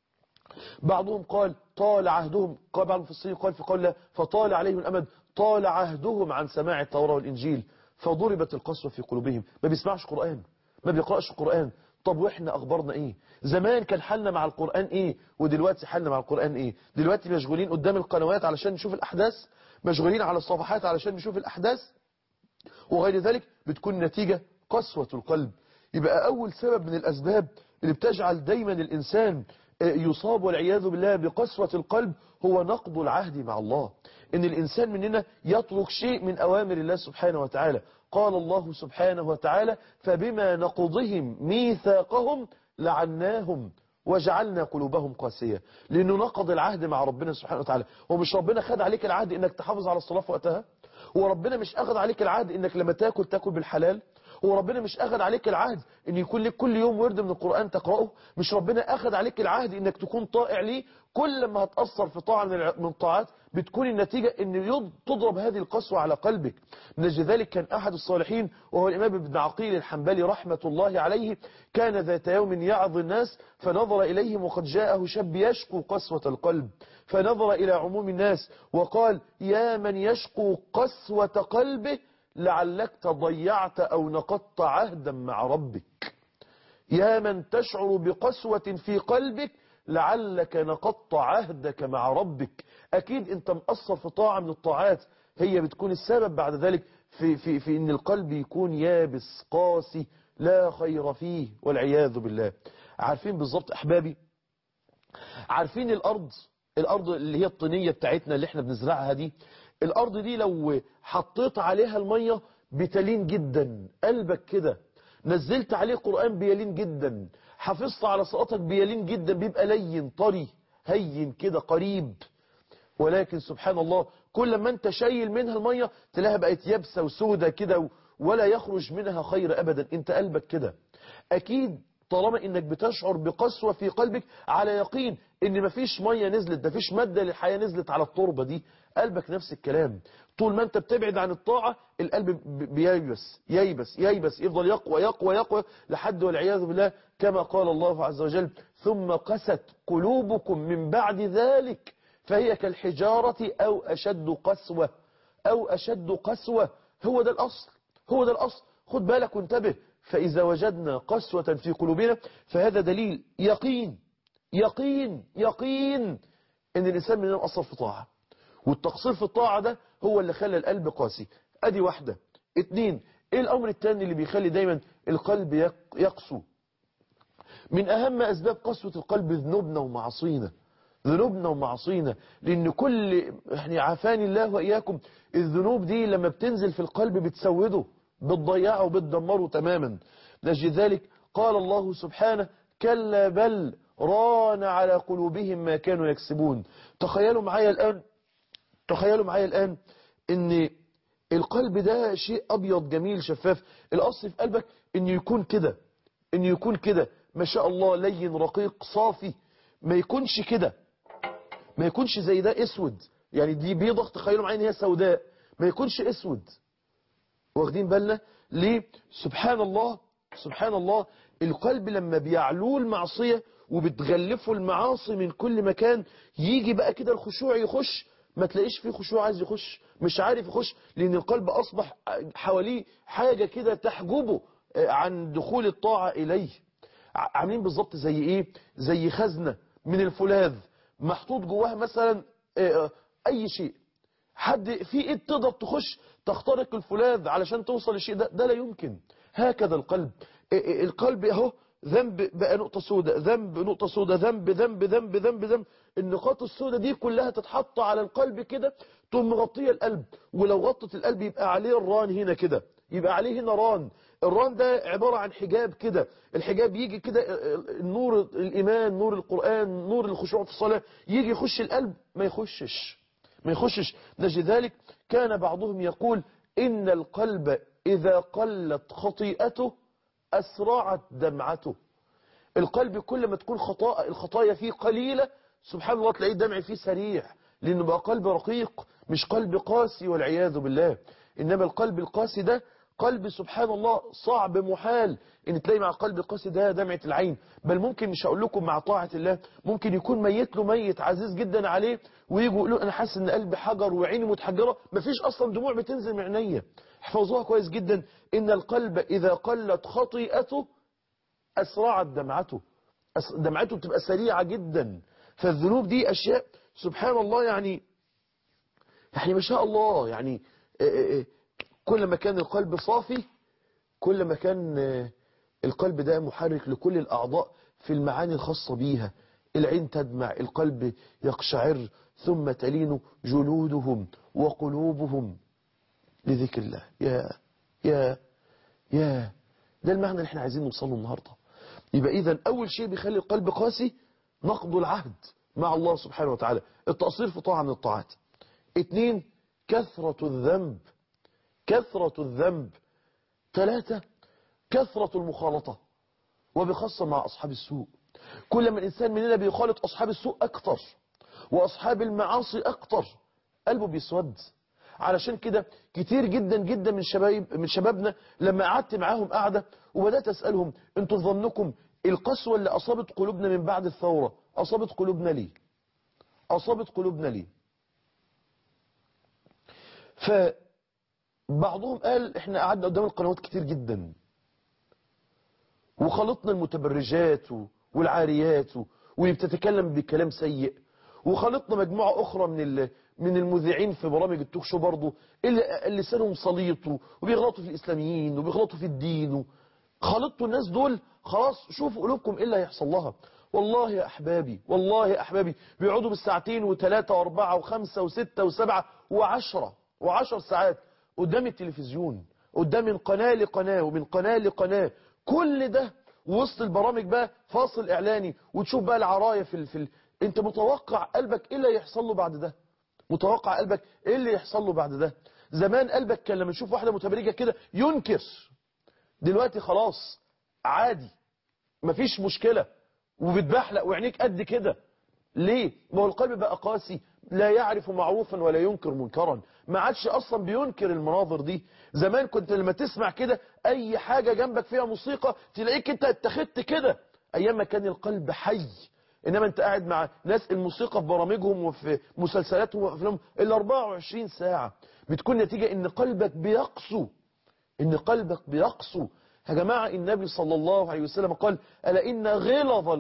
بعضهم قال طال عهدهم، قال بعضهم في الصين قال في قول الله فطال عليهم الامد، طال عهدهم عن سماع التوراة والانجيل فضربت القسوة في قلوبهم. ما بيسمعش قرآن، ما بيقرأش القرآن. طب واحنا اخبارنا ايه؟ زمان كان حالنا مع القرآن ايه، ودلوقتي حالنا مع القرآن ايه؟ دلوقتي مشغولين قدام القنوات علشان نشوف الاحداث، مشغولين على الصفحات علشان نشوف الاحداث وغير ذلك، بتكون نتيجة قسوة القلب. يبقى اول سبب من الاسباب اللي بتجعل دايما الانسان يصاب والعياذ بالله بقسوة القلب هو نقض العهد مع الله، ان الانسان مننا يترك شيء من اوامر الله سبحانه وتعالى. قال الله سبحانه وتعالى فبما نقضهم ميثاقهم لعناهم وجعلنا قلوبهم قاسية، لانه نقض العهد مع ربنا سبحانه وتعالى. ومش ربنا خد عليك العهد انك تحافظ على الصلاة في وقتها؟ وربنا مش اخذ عليك العهد انك لما تاكل بالحلال؟ وربنا مش اخذ عليك العهد ان يكون لك كل يوم ورد من القرآن تقرأه؟ مش ربنا اخذ عليك العهد انك تكون طائع ليه؟ كل ما هتأثر في طاعة من الطاعات بتكون النتيجة ان تضرب هذه القسوة على قلبك. من أجل ذلك كان احد الصالحين وهو الامام ابن عقيل الحنبلي رحمة الله عليه كان ذات يوم يعظ الناس فنظر اليهم وقد جاءه شاب يشكو قسوة القلب، فنظر الى عموم الناس وقال يا من يشكو قسوة قلبه لعلك تضيعت أو نقضت عهدا مع ربك. يا من تشعر بقسوة في قلبك لعلك نقضت عهدك مع ربك. أكيد أنت مقصر في طاعة من الطاعات هي بتكون السبب بعد ذلك في أن القلب يكون يابس قاسي لا خير فيه والعياذ بالله. عارفين بالضبط أحبابي، عارفين الأرض اللي هي الطينية بتاعتنا اللي احنا بنزرعها دي، الأرض دي لو حطيت عليها المية بتلين جدا، قلبك كده نزلت عليه قرآن بيلين جدا، حفظت على صلاتك بيلين جدا، بيبقى لين طري هين كده قريب. ولكن سبحان الله كل ما انت شايل منها المية تلاقيها بقت يابسة وسودة كده ولا يخرج منها خير أبدا. انت قلبك كده. أكيد طالما انك بتشعر بقسوة في قلبك على يقين ان مفيش مية نزلت، مفيش مادة للحياة نزلت على التربة دي، قلبك نفس الكلام. طول ما انت بتبعد عن الطاعة القلب بييبس ييبس ييبس، يفضل يقوى يقوى يقوى لحد والعياذ بالله كما قال الله عز وجل ثم قست قلوبكم من بعد ذلك فهي كالحجارة أو أشد قسوة أو أشد قسوة. هو ده الأصل، هو ده الأصل. خد بالك وانتبه. فإذا وجدنا قسوة في قلوبنا فهذا دليل يقين يقين يقين ان الإنسان مننا أصل في طاعة، والتقصير في الطاعة ده هو اللي خلى القلب قاسي. ادي واحدة. اتنين، ايه الأمر التاني اللي بيخلي دايما القلب يقسو؟ من أهم أسباب قسوة القلب ذنوبنا ومعصينا، ذنوبنا ومعصينا. لأن كل يعني عافاني الله وإياكم الذنوب دي لما بتنزل في القلب بتسوده، بتضيعه وبتدمره تماما. لأجل ذلك قال الله سبحانه كلا بل ران على قلوبهم ما كانوا يكسبون. تخيلوا معايا الآن ان القلب ده شيء أبيض جميل شفاف. الأصل في قلبك ان يكون كده ما شاء الله لين رقيق صافي، ما يكونش كده، ما يكونش زي ده اسود. يعني دي بيضة تخيلوا معايا ان هي سوداء، ما يكونش اسود. واخدين بالنا ليه؟ سبحان الله سبحان الله. القلب لما بيعلوه المعصية وبتغلفه المعاصي من كل مكان يجي بقى كده الخشوع يخش، ما تلاقيش فيه خشوع عايز يخش، مش عارف يخش، لأن القلب أصبح حواليه حاجة كده تحجبه عن دخول الطاعة إليه. عاملين بالظبط زي إيه؟ زي خزنة من الفولاذ محطوط جواها مثلا أي شيء، حد في ايد تقدر تخش تخترق الفولاذ علشان توصل للشيء ده لا يمكن. هكذا القلب اهو ذنب بقى نقطة سوداء، ذنب نقطة سوداء، ذنب ذنب ذنب ذنب ذنب. النقاط السوداء دي كلها تتحط على القلب كده تقوم مغطية القلب، ولو غطت القلب يبقى عليه الران هنا كده، يبقى عليه هنا ران. الران ده عبارة عن حجاب كده، الحجاب يجي كده نور الإيمان، نور القرآن، نور الخشوع في الصلاة يجي يخش القلب ما يخشش. نجد ذلك كان بعضهم يقول إن القلب إذا قلت خطيئته أسرعت دمعته. القلب كل ما تكون الخطايا فيه قليلة سبحان الله تلاقيه الدمع فيه سريع، لأنه بقى قلب رقيق، مش قلب قاسي والعياذ بالله. إنما القلب القاسي ده قلب سبحان الله صعب محال ان تلاقي مع القلب القاسي ده دمعة العين. بل ممكن، مش هقول لكم مع طاعة الله، ممكن يكون ميت له ميت عزيز جدا عليه ويجوا يقولوا انا حاسس ان قلبي حجر وعيني متحجرة، مفيش اصلا دموع بتنزل من عينيا. احفظوها كويس جدا، ان القلب اذا قلت خطيئته اسرعت دمعته، دمعته بتبقى سريعة جدا. فالذنوب دي اشياء سبحان الله، يعني ما شاء الله، يعني كل ما كان القلب صافي كل ما كان القلب ده محرك لكل الأعضاء في المعاني الخاصة بيها. العين تدمع، القلب يقشعر، ثم تلين جلودهم وقلوبهم لذكر الله. يا ده المعنى اللي احنا عايزين نوصله النهاردة. يبقى إذن أول شيء بيخلي القلب قاسي نقض العهد مع الله سبحانه وتعالى، التقصير في طاعة من الطاعات. 2 كثرة الذنب، كثرة الذنب. 3 كثرة المخالطة، وبخاصة مع أصحاب السوء. كل ما الإنسان مننا بيخالط أصحاب السوء أكتر وأصحاب المعاصي أكتر قلبه بيسود. علشان كده كتير جدا جدا من شبابنا لما قعدت معاهم قعدة وبدأت أسألهم انتوا ظنكم القسوة اللي أصابت قلوبنا من بعد الثورة أصابت قلوبنا ليه؟ أصابت قلوبنا ليه؟ فبعضهم قال احنا قعدنا قدام القنوات كتير جدا وخلطنا المتبرجات والعاريات واللي بتتكلم بكلام سيء، وخلطنا مجموعة أخرى من المذيعين في برامج التوك شو برضه اللي لسانهم سليط وبيغلطوا في الإسلاميين وبيغلطوا في الدين. خلطتوا الناس دول، خلاص شوفوا قلوبكم إيه اللي هيحصل لها. والله يا أحبابي، والله يا أحبابي بيقعدوا بالساعتين و3 و4 و5 و6 و7 و10 ساعات قدام التلفزيون، قدام من قناة لقناة ومن قناة لقناة، كل ده وسط البرامج بقى فاصل إعلاني، وتشوف بقى العراية انت متوقع قلبك ايه اللي يحصل له بعد ده؟ متوقع قلبك ايه اللي يحصل له بعد ده؟ زمان قلبك كان لما يشوف واحدة متبرجة كده ينكر، دلوقتي خلاص عادي مفيش مشكلة وبتبحلق وعينيك قد كده. ليه؟ ما هو القلب بقى قاسي، لا يعرف معروفا ولا ينكر منكرا، ما عادش اصلا بينكر المناظر دي. زمان كنت لما تسمع كده اي حاجة جنبك فيها موسيقى تلاقيك انت اتخذت كده، ايام ما كان القلب حي. انما انت قاعد مع ناس الموسيقى في برامجهم وفي مسلسلاتهم وافلامهم ال 24 ساعة، بتكون نتيجة ان قلبك بيقسو، ان قلبك بيقسو. يا جماعة النبي صلى الله عليه وسلم قال ألا إن غلظ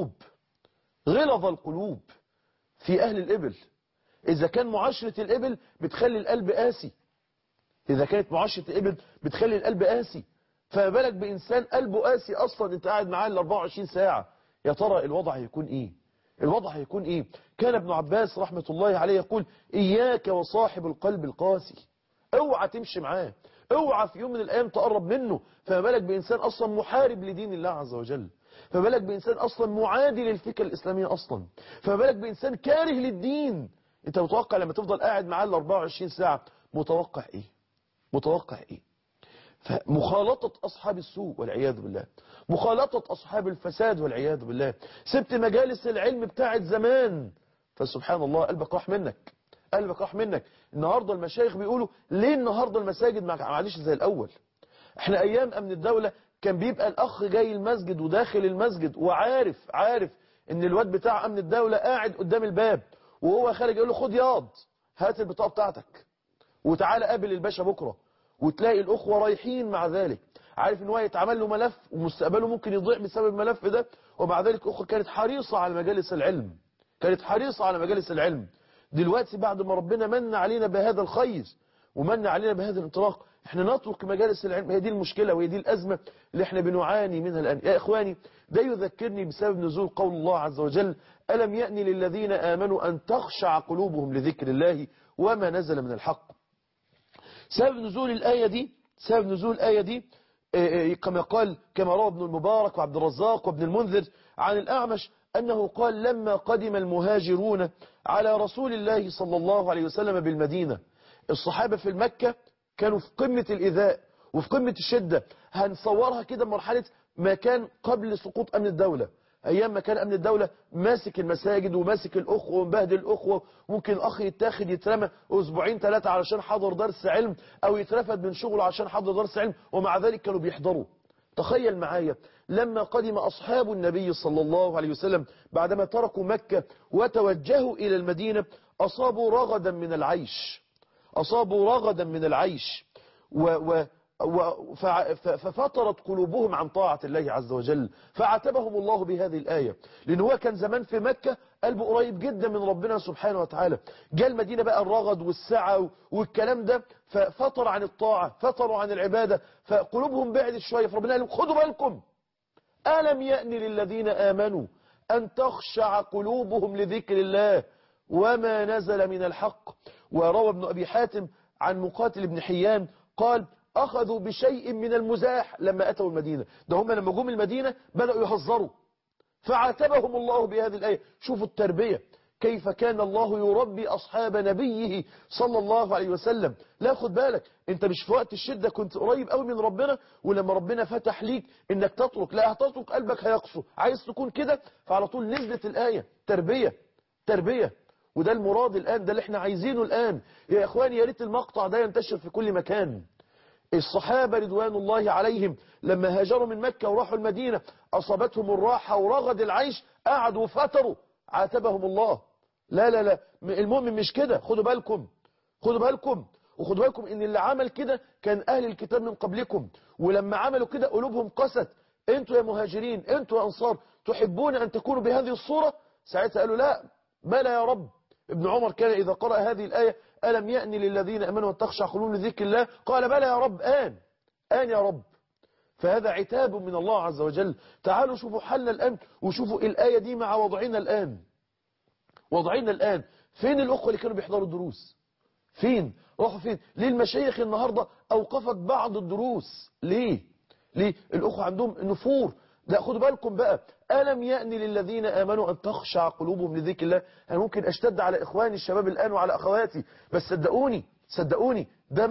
القلوب في أهل الإبل. إذا كان معاشرة الإبل بتخلي القلب قاسي، إذا كانت معاشرة الإبل بتخلي القلب قاسي، فما بالك بإنسان قلبه قاسي أصلا أنت قاعد معاه ال 24 ساعة. يا ترى الوضع هيكون إيه؟ الوضع هيكون إيه؟ كان ابن عباس رحمة الله عليه يقول إياك وصاحب القلب القاسي، اوعى تمشي معاه، اوعى في يوم من الأيام تقرب منه. فما بالك بإنسان أصلا محارب لدين الله عز وجل، فما بالك بإنسان أصلا معادي للفكرة الإسلامية أصلا، فما بالك بإنسان كاره للدين. أنت متوقع لما تفضل قاعد معاه ال 24 ساعة متوقع إيه؟ متوقع إيه؟ فمخالطة أصحاب السوء والعياذ بالله، مخالطة أصحاب الفساد والعياذ بالله، سبت مجالس العلم بتاعت زمان، فسبحان الله قلبك راح منك، قلبك راح منك. النهاردة المشايخ بيقولوا ليه النهاردة المساجد ما عادش زي الأول؟ احنا أيام أمن الدولة كان بيبقى الأخ جاي المسجد وداخل المسجد عارف ان الواد بتاع أمن الدولة قاعد قدام الباب، وهو خارج يقول له خد ياض هات البطاقة بتاعتك وتعالى قابل الباشا بكرة، وتلاقي الأخوة رايحين مع ذلك، عارف ان هو يتعمل له ملف ومستقبله ممكن يضيع بسبب الملف ده، ومع ذلك الأخوة كانت حريصة على مجالس العلم، كانت حريصة على مجالس العلم. دلوقتي بعد ما ربنا من علينا بهذا الخير ومن علينا بهذا الانطلاق احنا نترك مجالس العلم. هي دي المشكلة وهي دي الأزمة اللي احنا بنعاني منها الآن. يا إخواني ده يذكرني بسبب نزول قول الله عز وجل ألم يأن للذين آمنوا أن تخشع قلوبهم لذكر الله وما نزل من الحق. سبب نزول الآية دي كما روى ابن المبارك وعبد الرزاق وابن المنذر عن الأعمش أنه قال لما قدم المهاجرون على رسول الله صلى الله عليه وسلم بالمدينة، الصحابة في المكة كانوا في قمة الإيذاء وفي قمة الشدة. هنصورها كده مرحلة ما كان قبل سقوط أمن الدولة. أيام ما كان أمن الدولة ماسك المساجد وماسك الأخوة ومبهدل الأخوة، ممكن الأخ يتاخد يترمى أسبوعين 3 علشان حضر درس علم، أو يترفد من شغله عشان حضر درس علم، ومع ذلك كانوا بيحضروا. تخيل معايا لما قدم أصحاب النبي صلى الله عليه وسلم بعدما تركوا مكة وتوجهوا إلى المدينة، أصابوا رغدا من العيش، أصابوا رغدا من العيش ففطرت قلوبهم عن طاعة الله عز وجل، فعاتبهم الله بهذه الآية. لأن هو كان زمان في مكة قلبه قريب جدا من ربنا سبحانه وتعالى، جاء المدينة بقى الرغد والسعة والكلام ده، ففطر عن الطاعة، فطروا عن العبادة، فقلوبهم بعدت شوية، فربنا قال لهم خدوا بالكم، ألم يأن للذين آمنوا أن تخشع قلوبهم لذكر الله وما نزل من الحق. وروى ابن أبي حاتم عن مقاتل بن حيان قال أخذوا بشيء من المزاح لما أتوا المدينة، ده هم لما جم المدينة بدأوا يهزروا، فعاتبهم الله بهذه الآية. شوفوا التربية، كيف كان الله يربي أصحاب نبيه صلى الله عليه وسلم. لا خد بالك، انت مش في وقت الشدة كنت قريب قوي من ربنا، ولما ربنا فتح ليك انك تترك، لا هتترك قلبك هيقسو، عايز تكون كده، فعلى طول نزلت الآية. تربية تربية، وده المراد الآن، ده اللي احنا عايزينه الآن يا إخواني. يا ريت المقطع ده ينتشر في كل مكان. الصحابة رضوان الله عليهم لما هاجروا من مكة وراحوا المدينة أصابتهم الراحة ورغد العيش، قعدوا وفتروا، عاتبهم الله. لا لا لا، المؤمن مش كده، خدوا بالكم، خدوا بالكم، وخدوا بالكم ان اللي عمل كده كان أهل الكتاب من قبلكم، ولما عملوا كده قلوبهم قست. انتوا يا مهاجرين، انتوا يا أنصار، تحبون أن تكونوا بهذه الصورة؟ ساعتها قالوا لا، بلى يا رب. ابن عمر كان إذا قرأ هذه الآية ألم يأن للذين أمنوا أن تخشع قلوبهم لذكر الله قال بلى يا رب، آن يا رب. فهذا عتاب من الله عز وجل. تعالوا شوفوا حالنا الآن، وشوفوا الآية دي مع وضعنا الآن. وضعنا الآن فين الأخوة اللي كانوا بيحضروا الدروس؟ فين؟ راحوا فين؟ ليه المشايخ النهاردة أوقفت بعض الدروس؟ ليه الأخوة عندهم نفور؟ لا خدوا بالكم بقى، ألم يأن للذين آمنوا أن تخشع قلوبهم لذكر الله. أنا ممكن أشتد على إخواني الشباب الآن وعلى أخواتي، بس صدقوني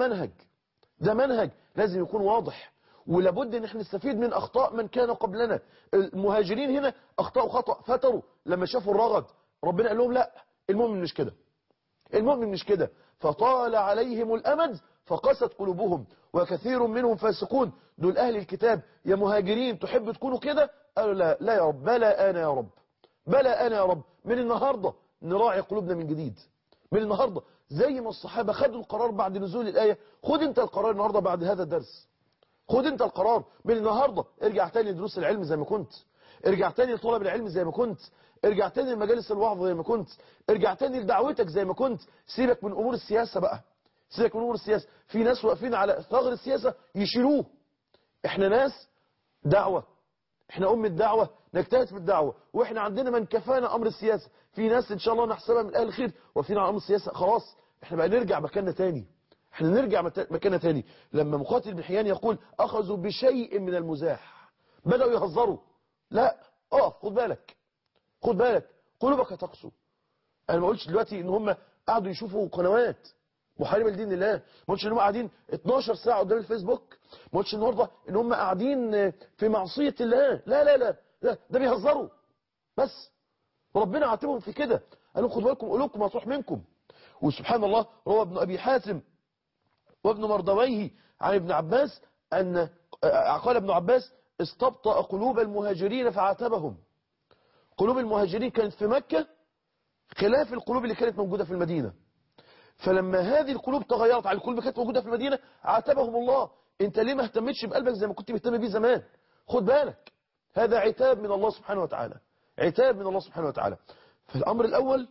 ده منهج لازم يكون واضح، ولابد ان احنا نستفيد من أخطاء من كان قبلنا. المهاجرين هنا أخطأوا خطأ، فتروا لما شافوا الرغد، ربنا قال لهم لا، المؤمن مش كده، المؤمن مش كده، فطال عليهم الأمد فقست قلوبهم وكثير منهم فاسقون. دول أهل الكتاب، يا مهاجرين تحب تكونوا كده؟ قالوا لا يا رب، بلى أنا يا رب، بلى أنا يا رب. من النهاردة نراعي قلوبنا من جديد، من النهاردة زي ما الصحابة خدوا القرار بعد نزول الآية، خد انت القرار النهاردة بعد هذا الدرس، خد انت القرار من النهاردة. ارجع تاني لدروس العلم زي ما كنت، ارجع تاني لطلب العلم زي ما كنت، ارجع تاني لمجالس الوعظ زي ما كنت، ارجع تاني لدعوتك زي ما كنت. سيبك من أمور السياسة بقى، سيبك من أمور السياسة. في ناس واقفين على ثغر السياسة يشيلوه. احنا ناس دعوة، احنا الدعوة، نجتهد في الدعوة، واحنا عندنا من كفانا أمر السياسة. في ناس إن شاء الله نحسبها من أهل الخير وفينا على أمر السياسة، خلاص احنا بقى نرجع مكاننا تاني، احنا نرجع مكاننا تاني. لما مقاتل بن حيان يقول أخذوا بشيء من المزاح، بدأوا يهزروا، لا خد بالك، خد بالك، قلوبك هتقسو. انا ما قلتش دلوقتي ان هم قعدوا يشوفوا قنوات محاربه لدين الله، ما قلتش ان هم قاعدين 12 ساعه قدام الفيسبوك، ما قلتش النهارده ان هم قاعدين في معصيه الله، لا ده بيهزروا بس. ربنا عاتبهم في كده، قال لهم خدوا بالكم قلوبكم هتروح منكم. وسبحان الله روى ابن ابي حاتم وابن مردويه عن ابن عباس ان قال ابن عباس استبطأ قلوب المهاجرين فعاتبهم. قلوب المهاجرين كانت في مكة خلاف القلوب اللي كانت موجودة في المدينة، فلما هذه القلوب تغيرت على القلوب اللي كانت موجودة في المدينة عاتبهم الله. انت ليه ما اهتمتش بقلبك زي ما كنت مهتم بيه زمان؟ خد بالك، هذا عتاب من الله سبحانه وتعالى، عتاب من الله سبحانه وتعالى. فالأمر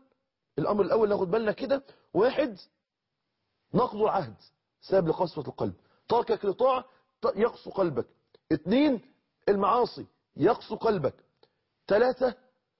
الأول ناخد بالنا كده، واحد نقض العهد سبب لقسوة القلب، تركك لطاعة يقسو قلبك. 2 المعاصي يقسو قلبك. 3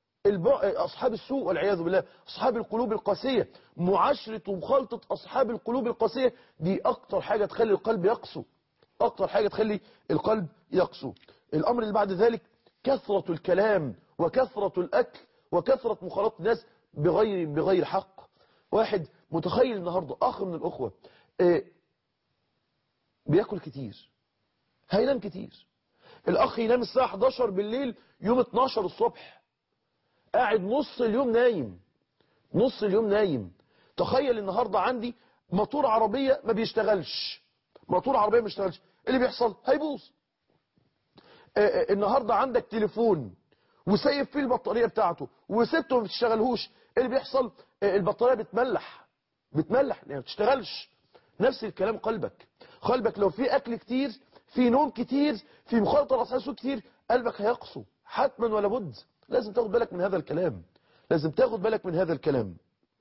أصحاب السوء والعياذ بالله، أصحاب القلوب القاسية، معاشرة ومخالطة أصحاب القلوب القاسية، دي أكتر حاجة تخلي القلب يقسو، أكتر حاجة تخلي القلب يقسو. الأمر اللي بعد ذلك كثرة الكلام وكثرة الأكل وكثرة مخالطة الناس بغير حق. واحد متخيل النهاردة أخ من الأخوة بيأكل كتير، هينام كتير، الأخ ينام الساعة 11 بالليل يوم 12 الصبح، قاعد نص اليوم نايم، نص اليوم نايم. تخيل النهاردة عندي موتور عربية ما بيشتغلش، موتور عربية ما بيشتغلش، إيه اللي بيحصل؟ هيبوظ. النهاردة عندك تليفون وسايب فيه البطارية بتاعته وسبته ما بتشتغلهوش، ايه اللي بيحصل؟ البطارية بتملح يعني ما بتشتغلش. نفس الكلام قلبك لو في اكل كتير، في نوم كتير، في مخالطة الأصحاب كتير، قلبك هيقسو حتما ولا بد. لازم تاخد بالك من هذا الكلام، لازم تاخد بالك من هذا الكلام.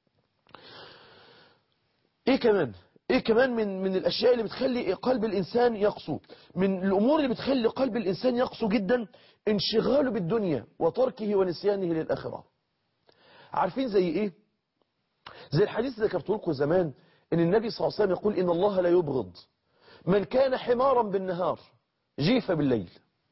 ايه كمان من الاشياء اللي بتخلي قلب الانسان يقسو؟ من الامور اللي بتخلي قلب الانسان يقسو جدا انشغاله بالدنيا وتركه ونسيانه للاخره. عارفين زي ايه؟ زي الحديث اللي ذكرته لكم زمان، ان النبي صلى الله عليه وسلم يقول ان الله لا يبغض من كان حمارا بالنهار جيف بالليل.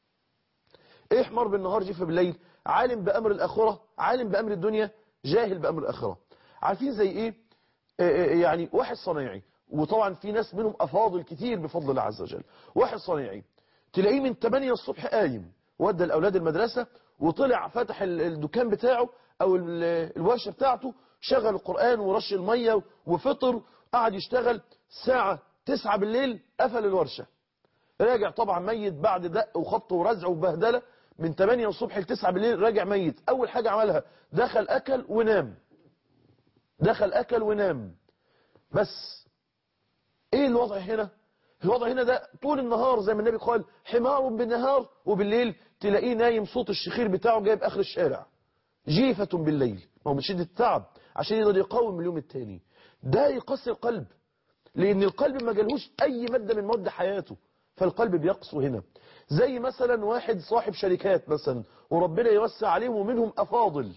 ايه حمار بالنهار جيف بالليل؟ عالم بامر الاخره، عالم بامر الدنيا، جاهل بامر الاخره. عارفين زي ايه؟ يعني واحد صنايعي، وطبعا في ناس منهم أفاضل كتير بفضل الله عز وجل. واحد صنايعي تلاقيه من 8 الصبح قايم، ودى الأولاد المدرسة وطلع فتح الدكان بتاعه أو الورشة بتاعته، شغل القرآن ورش المية وفطر، قعد يشتغل ساعة 9 بالليل قفل الورشة. راجع طبعا ميت بعد دق وخبط ورزع وبهدلة، من 8 الصبح ل 9 بالليل راجع ميت. أول حاجة عملها دخل أكل ونام، دخل أكل ونام. بس ايه الوضع هنا؟ الوضع هنا ده طول النهار زي ما النبي قال حمار بالنهار، وبالليل تلاقيه نايم صوت الشخير بتاعه جايب اخر الشارع، جيفة بالليل. ما هو من شدة التعب عشان يقدر يقاوم اليوم التاني. ده يقسي القلب، لان القلب ما جالهوش اي مادة من مواد حياته، فالقلب بيقسو هنا. زي مثلا واحد صاحب شركات مثلا وربنا يوسع عليهم ومنهم افاضل،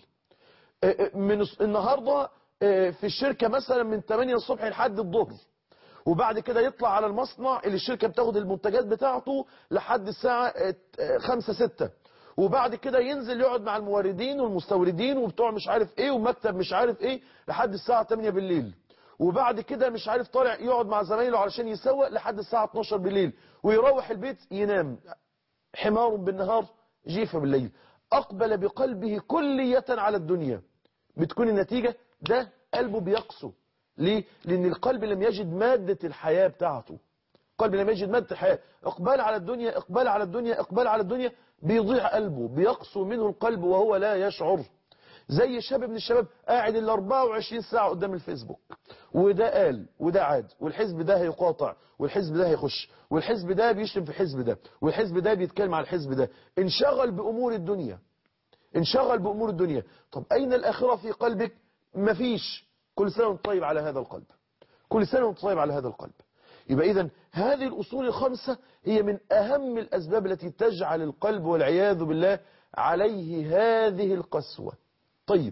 من النهاردة في الشركة مثلا من 8 الصبح لحد الظهر، وبعد كده يطلع على المصنع اللي الشركة بتاخد المنتجات بتاعته لحد الساعة 5-6، وبعد كده ينزل يقعد مع الموردين والمستوردين وبتوع مش عارف ايه ومكتب مش عارف ايه لحد الساعة 8 بالليل، وبعد كده مش عارف طالع يقعد مع زمايله علشان يسوق لحد الساعة 12 بالليل، ويروح البيت ينام. حمار بالنهار جيفة بالليل. أقبل بقلبه كلية على الدنيا. بتكون النتيجة ده قلبه بيقسو. ليه؟ لأن القلب لم يجد مادة الحياة بتاعته. القلب لم يجد مادة الحياة. إقبال على الدنيا، إقبال على الدنيا، إقبال على الدنيا، بيضيع قلبه، بيقسو منه القلب وهو لا يشعر. زي شاب من الشباب قاعد 24 ساعة قدام الفيسبوك، وده قال وده عاد، والحزب ده هيقاطع، والحزب ده هيخش، والحزب ده بيشتم في الحزب ده، والحزب ده بيتكلم على الحزب ده. انشغل بأمور الدنيا، انشغل بأمور الدنيا. طب أين الآخرة في قلبك؟ مفيش. كل سنة وانت طيب على هذا القلب، كل سنة وانت طيب على هذا القلب. يبقى إذن هذه الأصول الخمسة هي من أهم الأسباب التي تجعل القلب والعياذ بالله عليه هذه القسوة. طيب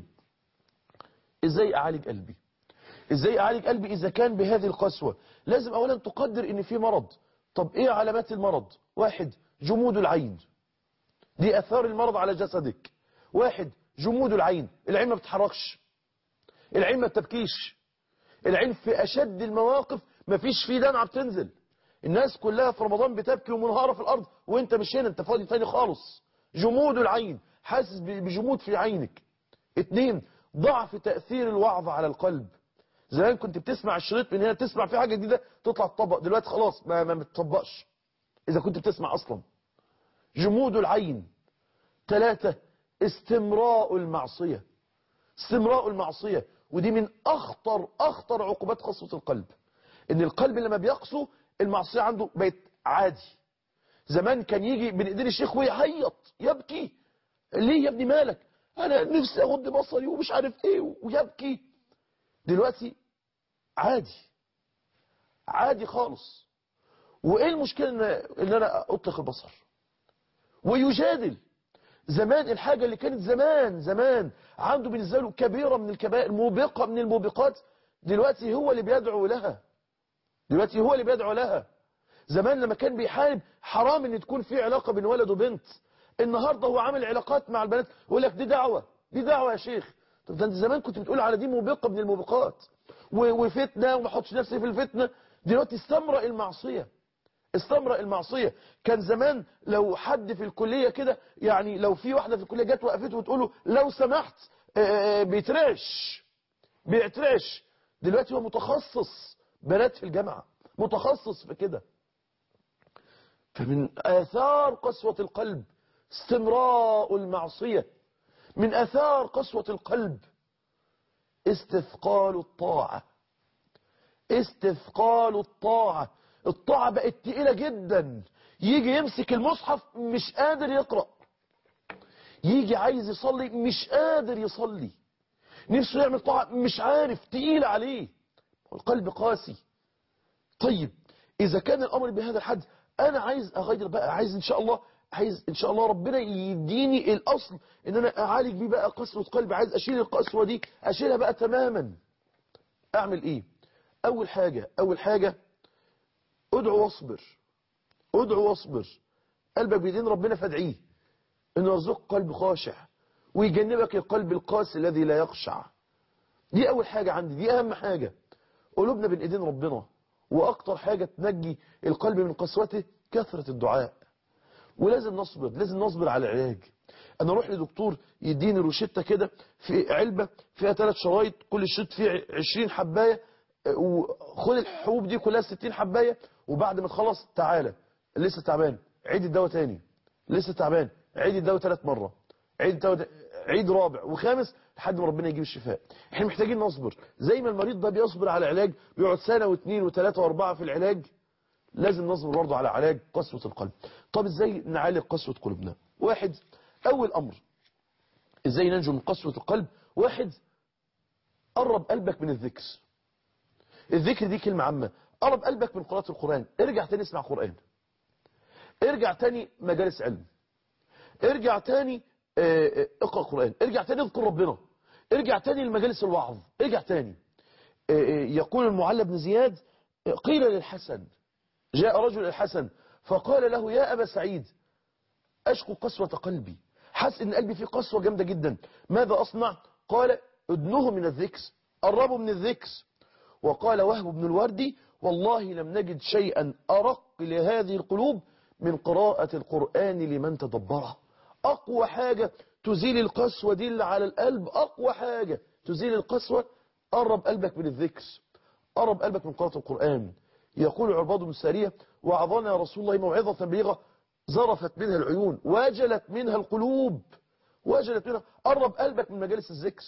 إزاي أعالج قلبي؟ إزاي أعالج قلبي إذا كان بهذه القسوة؟ لازم أولا تقدر إن في مرض. طب إيه علامات المرض؟ واحد، جمود العين، دي أثار المرض على جسدك. واحد، جمود العين، العين ما بتحركش، العين ما بتبكيش، العين في أشد المواقف ما فيش فيه دمعة بتنزل. الناس كلها في رمضان بتبكي ومنهارة في الأرض وانت مش هنا، انت فاضي تاني خالص. جمود العين، حاسس بجمود في عينك. اتنين، ضعف تأثير الوعظ على القلب. زمان كنت بتسمع الشريط من هنا، تسمع في حاجة جديدة تطلع تطبق، دلوقتي خلاص ما بتطبقش إذا كنت بتسمع أصلا. جمود العين. ثلاثة، استمراء المعصية، استمراء المعصية، ودي من أخطر عقوبات قسوة القلب. إن القلب لما بيقسو المعصية عنده بقت عادي. زمان كان يجي بين ايدين الشيخ ويعيط يبكي، ليه يا ابني مالك؟ أنا نفسي أغض بصري ومش عارف إيه، ويبكي. دلوقتي عادي، عادي خالص. وإيه المشكلة إن أنا أطلق البصر ويجادل؟ زمان الحاجة اللي كانت زمان عنده بالنسبة له كبيرة من الكبائر، موبقة من الموبقات، دلوقتي هو اللي بيدعو لها، دلوقتي هو اللي بيدعو لها. زمان لما كان بيحارب حرام ان تكون في علاقة بين ولد وبنت، النهاردة هو عامل علاقات مع البنات، يقول لك دي دعوة، دي دعوة يا شيخ. طب ده انت زمان كنت بتقول على دي موبقة من الموبقات وفتنة وما احطش نفسي في الفتنة. دلوقتي استمرأ المعصية، استمرأ المعصية. كان زمان لو حد في الكلية كده، يعني لو في واحدة في الكلية جت وقفته وتقوله لو سمحت، بيترعش. دلوقتي هو متخصص، بنات في الجامعة متخصص في كده. فمن آثار قسوة القلب استمراء المعصية. من آثار قسوة القلب استثقال الطاعة. استثقال الطاعة. الطاعة بقت تقيلة جدا. يجي يمسك المصحف مش قادر يقرأ، يجي عايز يصلي مش قادر يصلي، نفسه يعمل طاعة مش عارف، تقيلة عليه، القلب قاسي. طيب إذا كان الأمر بهذا الحد، أنا عايز أغير بقى، عايز إن شاء الله ربنا يديني الأصل إن أنا أعالج بيه بقى قسوة قلب، عايز أشيل القسوة دي، أشيلها بقى تماما. أعمل إيه؟ أول حاجة ادعو واصبر. ادعو واصبر. قلبك بيدين ربنا فادعيه إنه يرزقك قلب خاشع ويجنبك القلب القاسي الذي لا يخشع. دي أول حاجة عندي، دي أهم حاجة. قلوبنا بين إيدين ربنا، وأكتر حاجة تنجي القلب من قسوته كثرة الدعاء. ولازم نصبر، لازم نصبر على العلاج. أنا أروح لدكتور يديني روشتة كده في علبة فيها 3 شرايط، كل شريط فيه 20 حباية، وخد الحبوب دي كلها 60 حباية، وبعد ما تخلص تعالى لسه تعبان عيد الدواء تاني، لسه تعبان عيد الدواء 3 مرة، عيد رابع وخامس لحد ما ربنا يجيب الشفاء. احنا محتاجين نصبر زي ما المريض ده بيصبر على العلاج، بيقعد 1 و2 و3 و4 في العلاج، لازم نصبر برضه على علاج قسوة القلب. طب ازاي نعالج قسوة قلوبنا؟ اول امر ازاي ننجو من قسوة القلب؟ قرب قلبك من الذكر. الذكر دي كلمة عامة. قرب قلبك من قراءة القرآن، ارجع تاني اسمع قرآن، ارجع تاني مجالس علم، ارجع تاني اقرأ قرآن، ارجع تاني اذكر ربنا، ارجع تاني لمجالس الوعظ، ارجع تاني. يقول المعلى بن زياد قيل للحسن، جاء رجل الحسن فقال له يا أبا سعيد أشكو قسوة قلبي، حس إن قلبي فيه قسوة جامدة جدا، ماذا أصنع؟ قال ادنه من الذكر، قربه من الذكر. وقال وهب بن الوردي والله لم نجد شيئا أرق لهذه القلوب من قراءة القرآن لمن تدبره. أقوى حاجة تزيل القسوة دي اللي على القلب، أقوى حاجة تزيل القسوة، قرب قلبك من الذكر، قرب قلبك من قراءة القرآن. يقول عرباض بن سارية وعظنا يا رسول الله موعظة بليغة ظرفت منها العيون وجلت منها القلوب، وجلت منها. قرب قلبك من مجالس الذكر.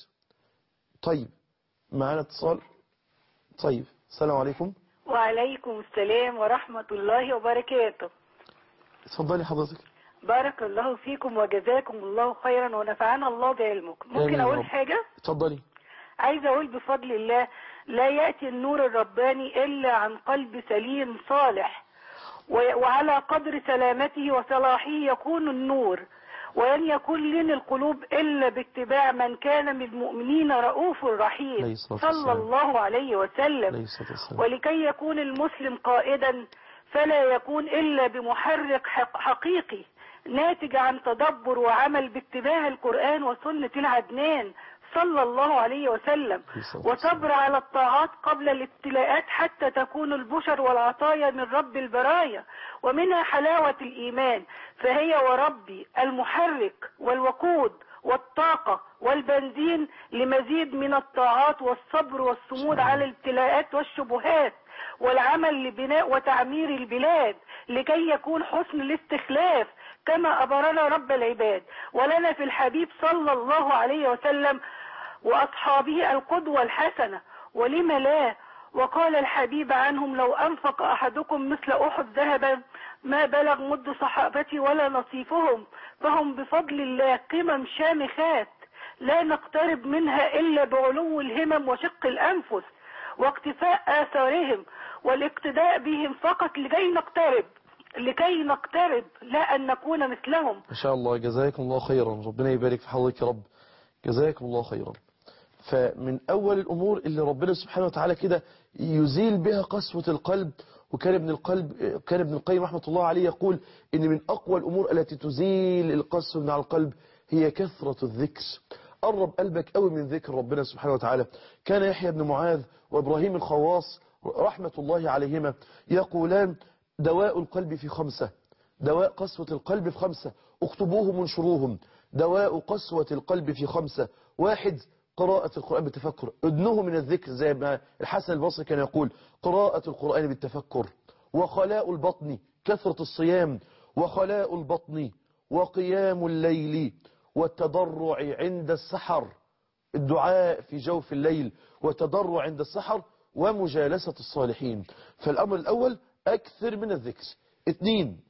طيب معنا اتصال. طيب السلام عليكم. وعليكم السلام ورحمة الله وبركاته. اتفضلي حضرتك. بارك الله فيكم وجزاكم الله خيرا ونفعنا الله بعلمكم. ممكن أقول حاجة؟ اتفضلي. عايزة أقول بفضل الله لا يأتي النور الرباني إلا عن قلب سليم صالح، وعلى قدر سلامته وصلاحه يكون النور، ولن يكون لنا القلوب إلا باتباع من كان من المؤمنين رؤوف رحيم صلى الله عليه وسلم. ولكي يكون المسلم قائدا فلا يكون إلا بمحرك حقيقي ناتج عن تدبر وعمل باتباع القرآن وسنة العدنان صلى الله عليه وسلم، وصبر على الطاعات قبل الابتلاءات حتى تكون البشر والعطايا من رب البرايا، ومنها حلاوة الإيمان، فهي وربي المحرك والوقود والطاقة والبنزين لمزيد من الطاعات والصبر والصمود على الابتلاءات والشبهات، والعمل لبناء وتعمير البلاد لكي يكون حسن الاستخلاف كما أبرنا رب العباد. ولنا في الحبيب صلى الله عليه وسلم وأصحابه القدوة الحسنة، ولم لا؟ وقال الحبيب عنهم لو أنفق أحدكم مثل أحد ذهبا ما بلغ مد صحابتي ولا نصيفهم، فهم بفضل الله قمم شامخات لا نقترب منها إلا بعلو الهمم وشق الأنفس واقتفاء آثارهم والاقتداء بهم فقط لكي نقترب لا أن نكون مثلهم. ما شاء الله جزاكم الله خيرا، ربنا يبارك في حضرتك يا رب، جزاكم الله خيرا. فمن أول الأمور اللي ربنا سبحانه وتعالى كده يزيل بها قسوة القلب، وكان ابن القيم رحمة الله عليه يقول إن من أقوى الأمور التي تزيل القسوة من على القلب هي كثرة الذكر. قرب قلبك قوي من ذكر ربنا سبحانه وتعالى. كان يحيى بن معاذ وإبراهيم الخواص رحمة الله عليهما يقولان دواء القلب في 5. دواء قسوة القلب في 5. اكتبوهم وانشروهم. دواء قسوة القلب في 5. 1. قراءة القرآن بالتفكر. ادنه من الذكر زي ما الحسن البصري كان يقول قراءة القرآن بالتفكر. وخلاء البطن كثرة الصيام. وخلاء البطن وقيام الليل والتضرع عند السحر. الدعاء في جوف الليل والتضرع عند السحر ومجالسة الصالحين. فالأمر الأول أكثر من الذكر. 2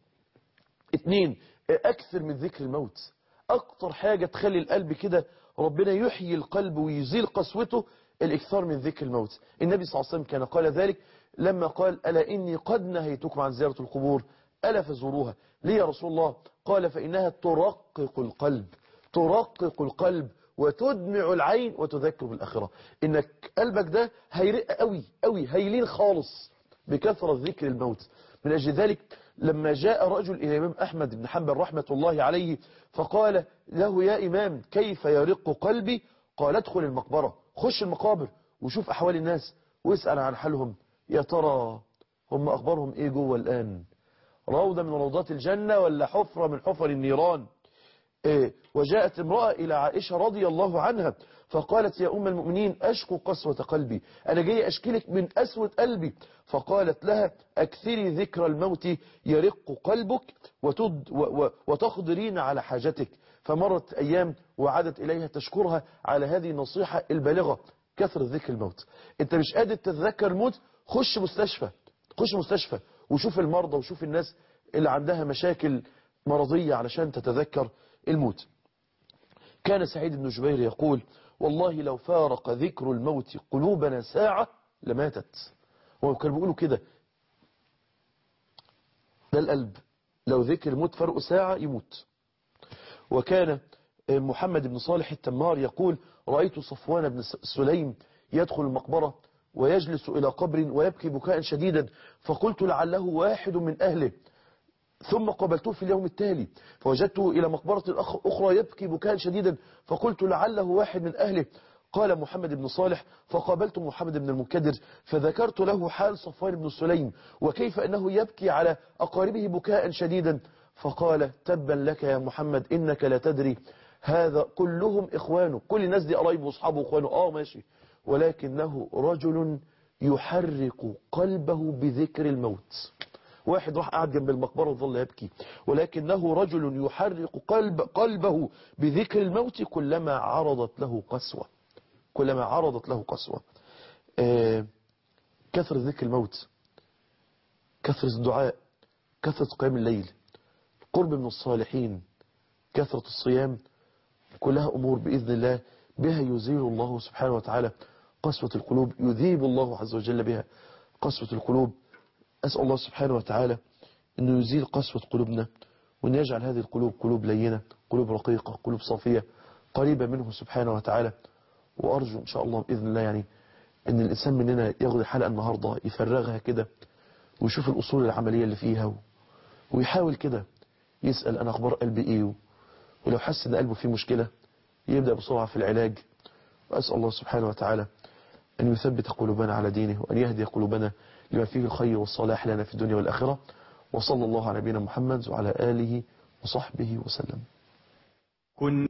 أكثر من ذكر الموت. أكتر حاجة تخلي القلب كده ربنا يحيي القلب ويزيل قسوته الإكثار من ذكر الموت. النبي صلى الله عليه وسلم كان قال ذلك لما قال ألا إني قد نهيتكم عن زيارة القبور ألا فزوروها. ليه يا رسول الله؟ قال فإنها ترقق القلب. ترقق القلب وتدمع العين وتذكر بالآخرة. إنك قلبك ده هيرق قوي قوي هيلين خالص بكثرة ذكر الموت. من أجل ذلك لما جاء رجل إلى الإمام أحمد بن حنبل رحمة الله عليه فقال له يا إمام كيف يرق قلبي؟ قال ادخل المقبرة. خش المقابر وشوف أحوال الناس واسأل عن حالهم. يا ترى هم أخبارهم إيه جوه الآن؟ روضة من روضات الجنة ولا حفرة من حفر النيران؟ وجاءت امرأة إلى عائشة رضي الله عنها فقالت يا أم المؤمنين أشكو قسوة قلبي. أنا جاي أشكلك من أسوة قلبي. فقالت لها أكثري ذكر الموت يرق قلبك وتخضرين على حاجتك. فمرت أيام وعادت إليها تشكرها على هذه النصيحة البالغة. كثر ذكر الموت. أنت مش قادر تتذكر الموت؟ خش مستشفى وشوف المرضى وشوف الناس اللي عندها مشاكل مرضية علشان تتذكر الموت. كان سعيد بن جبير يقول والله لو فارق ذكر الموت قلوبنا ساعة لماتت. وكانوا بيقولوا كده ده القلب لو ذكر الموت فرقه ساعة يموت. وكان محمد بن صالح التمار يقول رأيت صفوان بن سليم يدخل المقبرة ويجلس إلى قبر ويبكي بكاء شديدا فقلت لعله واحد من أهله. ثم قابلته في اليوم التالي فوجدته إلى مقبرة أخرى يبكي بكاء شديدا فقلت لعله واحد من أهله. قال محمد بن صالح فقابلت محمد بن المنكدر فذكرت له حال صفوان بن سليم وكيف أنه يبكي على أقاربه بكاء شديدا. فقال تبا لك يا محمد إنك لا تدري هذا كلهم إخوانه. كل الناس دي قرايبه وأصحابه وإخوانه ماشي ولكنه رجل يحرق قلبه بذكر الموت. واحد راح قاعد جنب المقبرة وظل يبكي ولكنه رجل يحرق قلبه بذكر الموت كلما عرضت له قسوة. كثرة ذكر الموت، كثرة الدعاء، كثرة قيام الليل، قرب من الصالحين، كثرة الصيام، كلها أمور بإذن الله بها يزيل الله سبحانه وتعالى قسوة القلوب. يذيب الله عز وجل بها قسوة القلوب. أسأل الله سبحانه وتعالى أنه يزيل قسوة قلوبنا وأن يجعل هذه القلوب قلوب لينة، قلوب رقيقة، قلوب صافية قريبة منه سبحانه وتعالى. وأرجو إن شاء الله بإذن الله يعني أن الإنسان مننا ياخد الحلقة النهاردة يفرغها كده ويشوف الأصول العملية اللي فيها ويحاول كده يسأل أنا أخبار قلبي إيه، ولو حس أن قلبه فيه مشكلة يبدأ بسرعة في العلاج. وأسأل الله سبحانه وتعالى أن يثبت قلوبنا على دينه وأن يهدي قلوبنا لما فيه الخير والصلاح لنا في الدنيا والآخرة. وصلى الله على نبينا محمد وعلى آله وصحبه وسلم.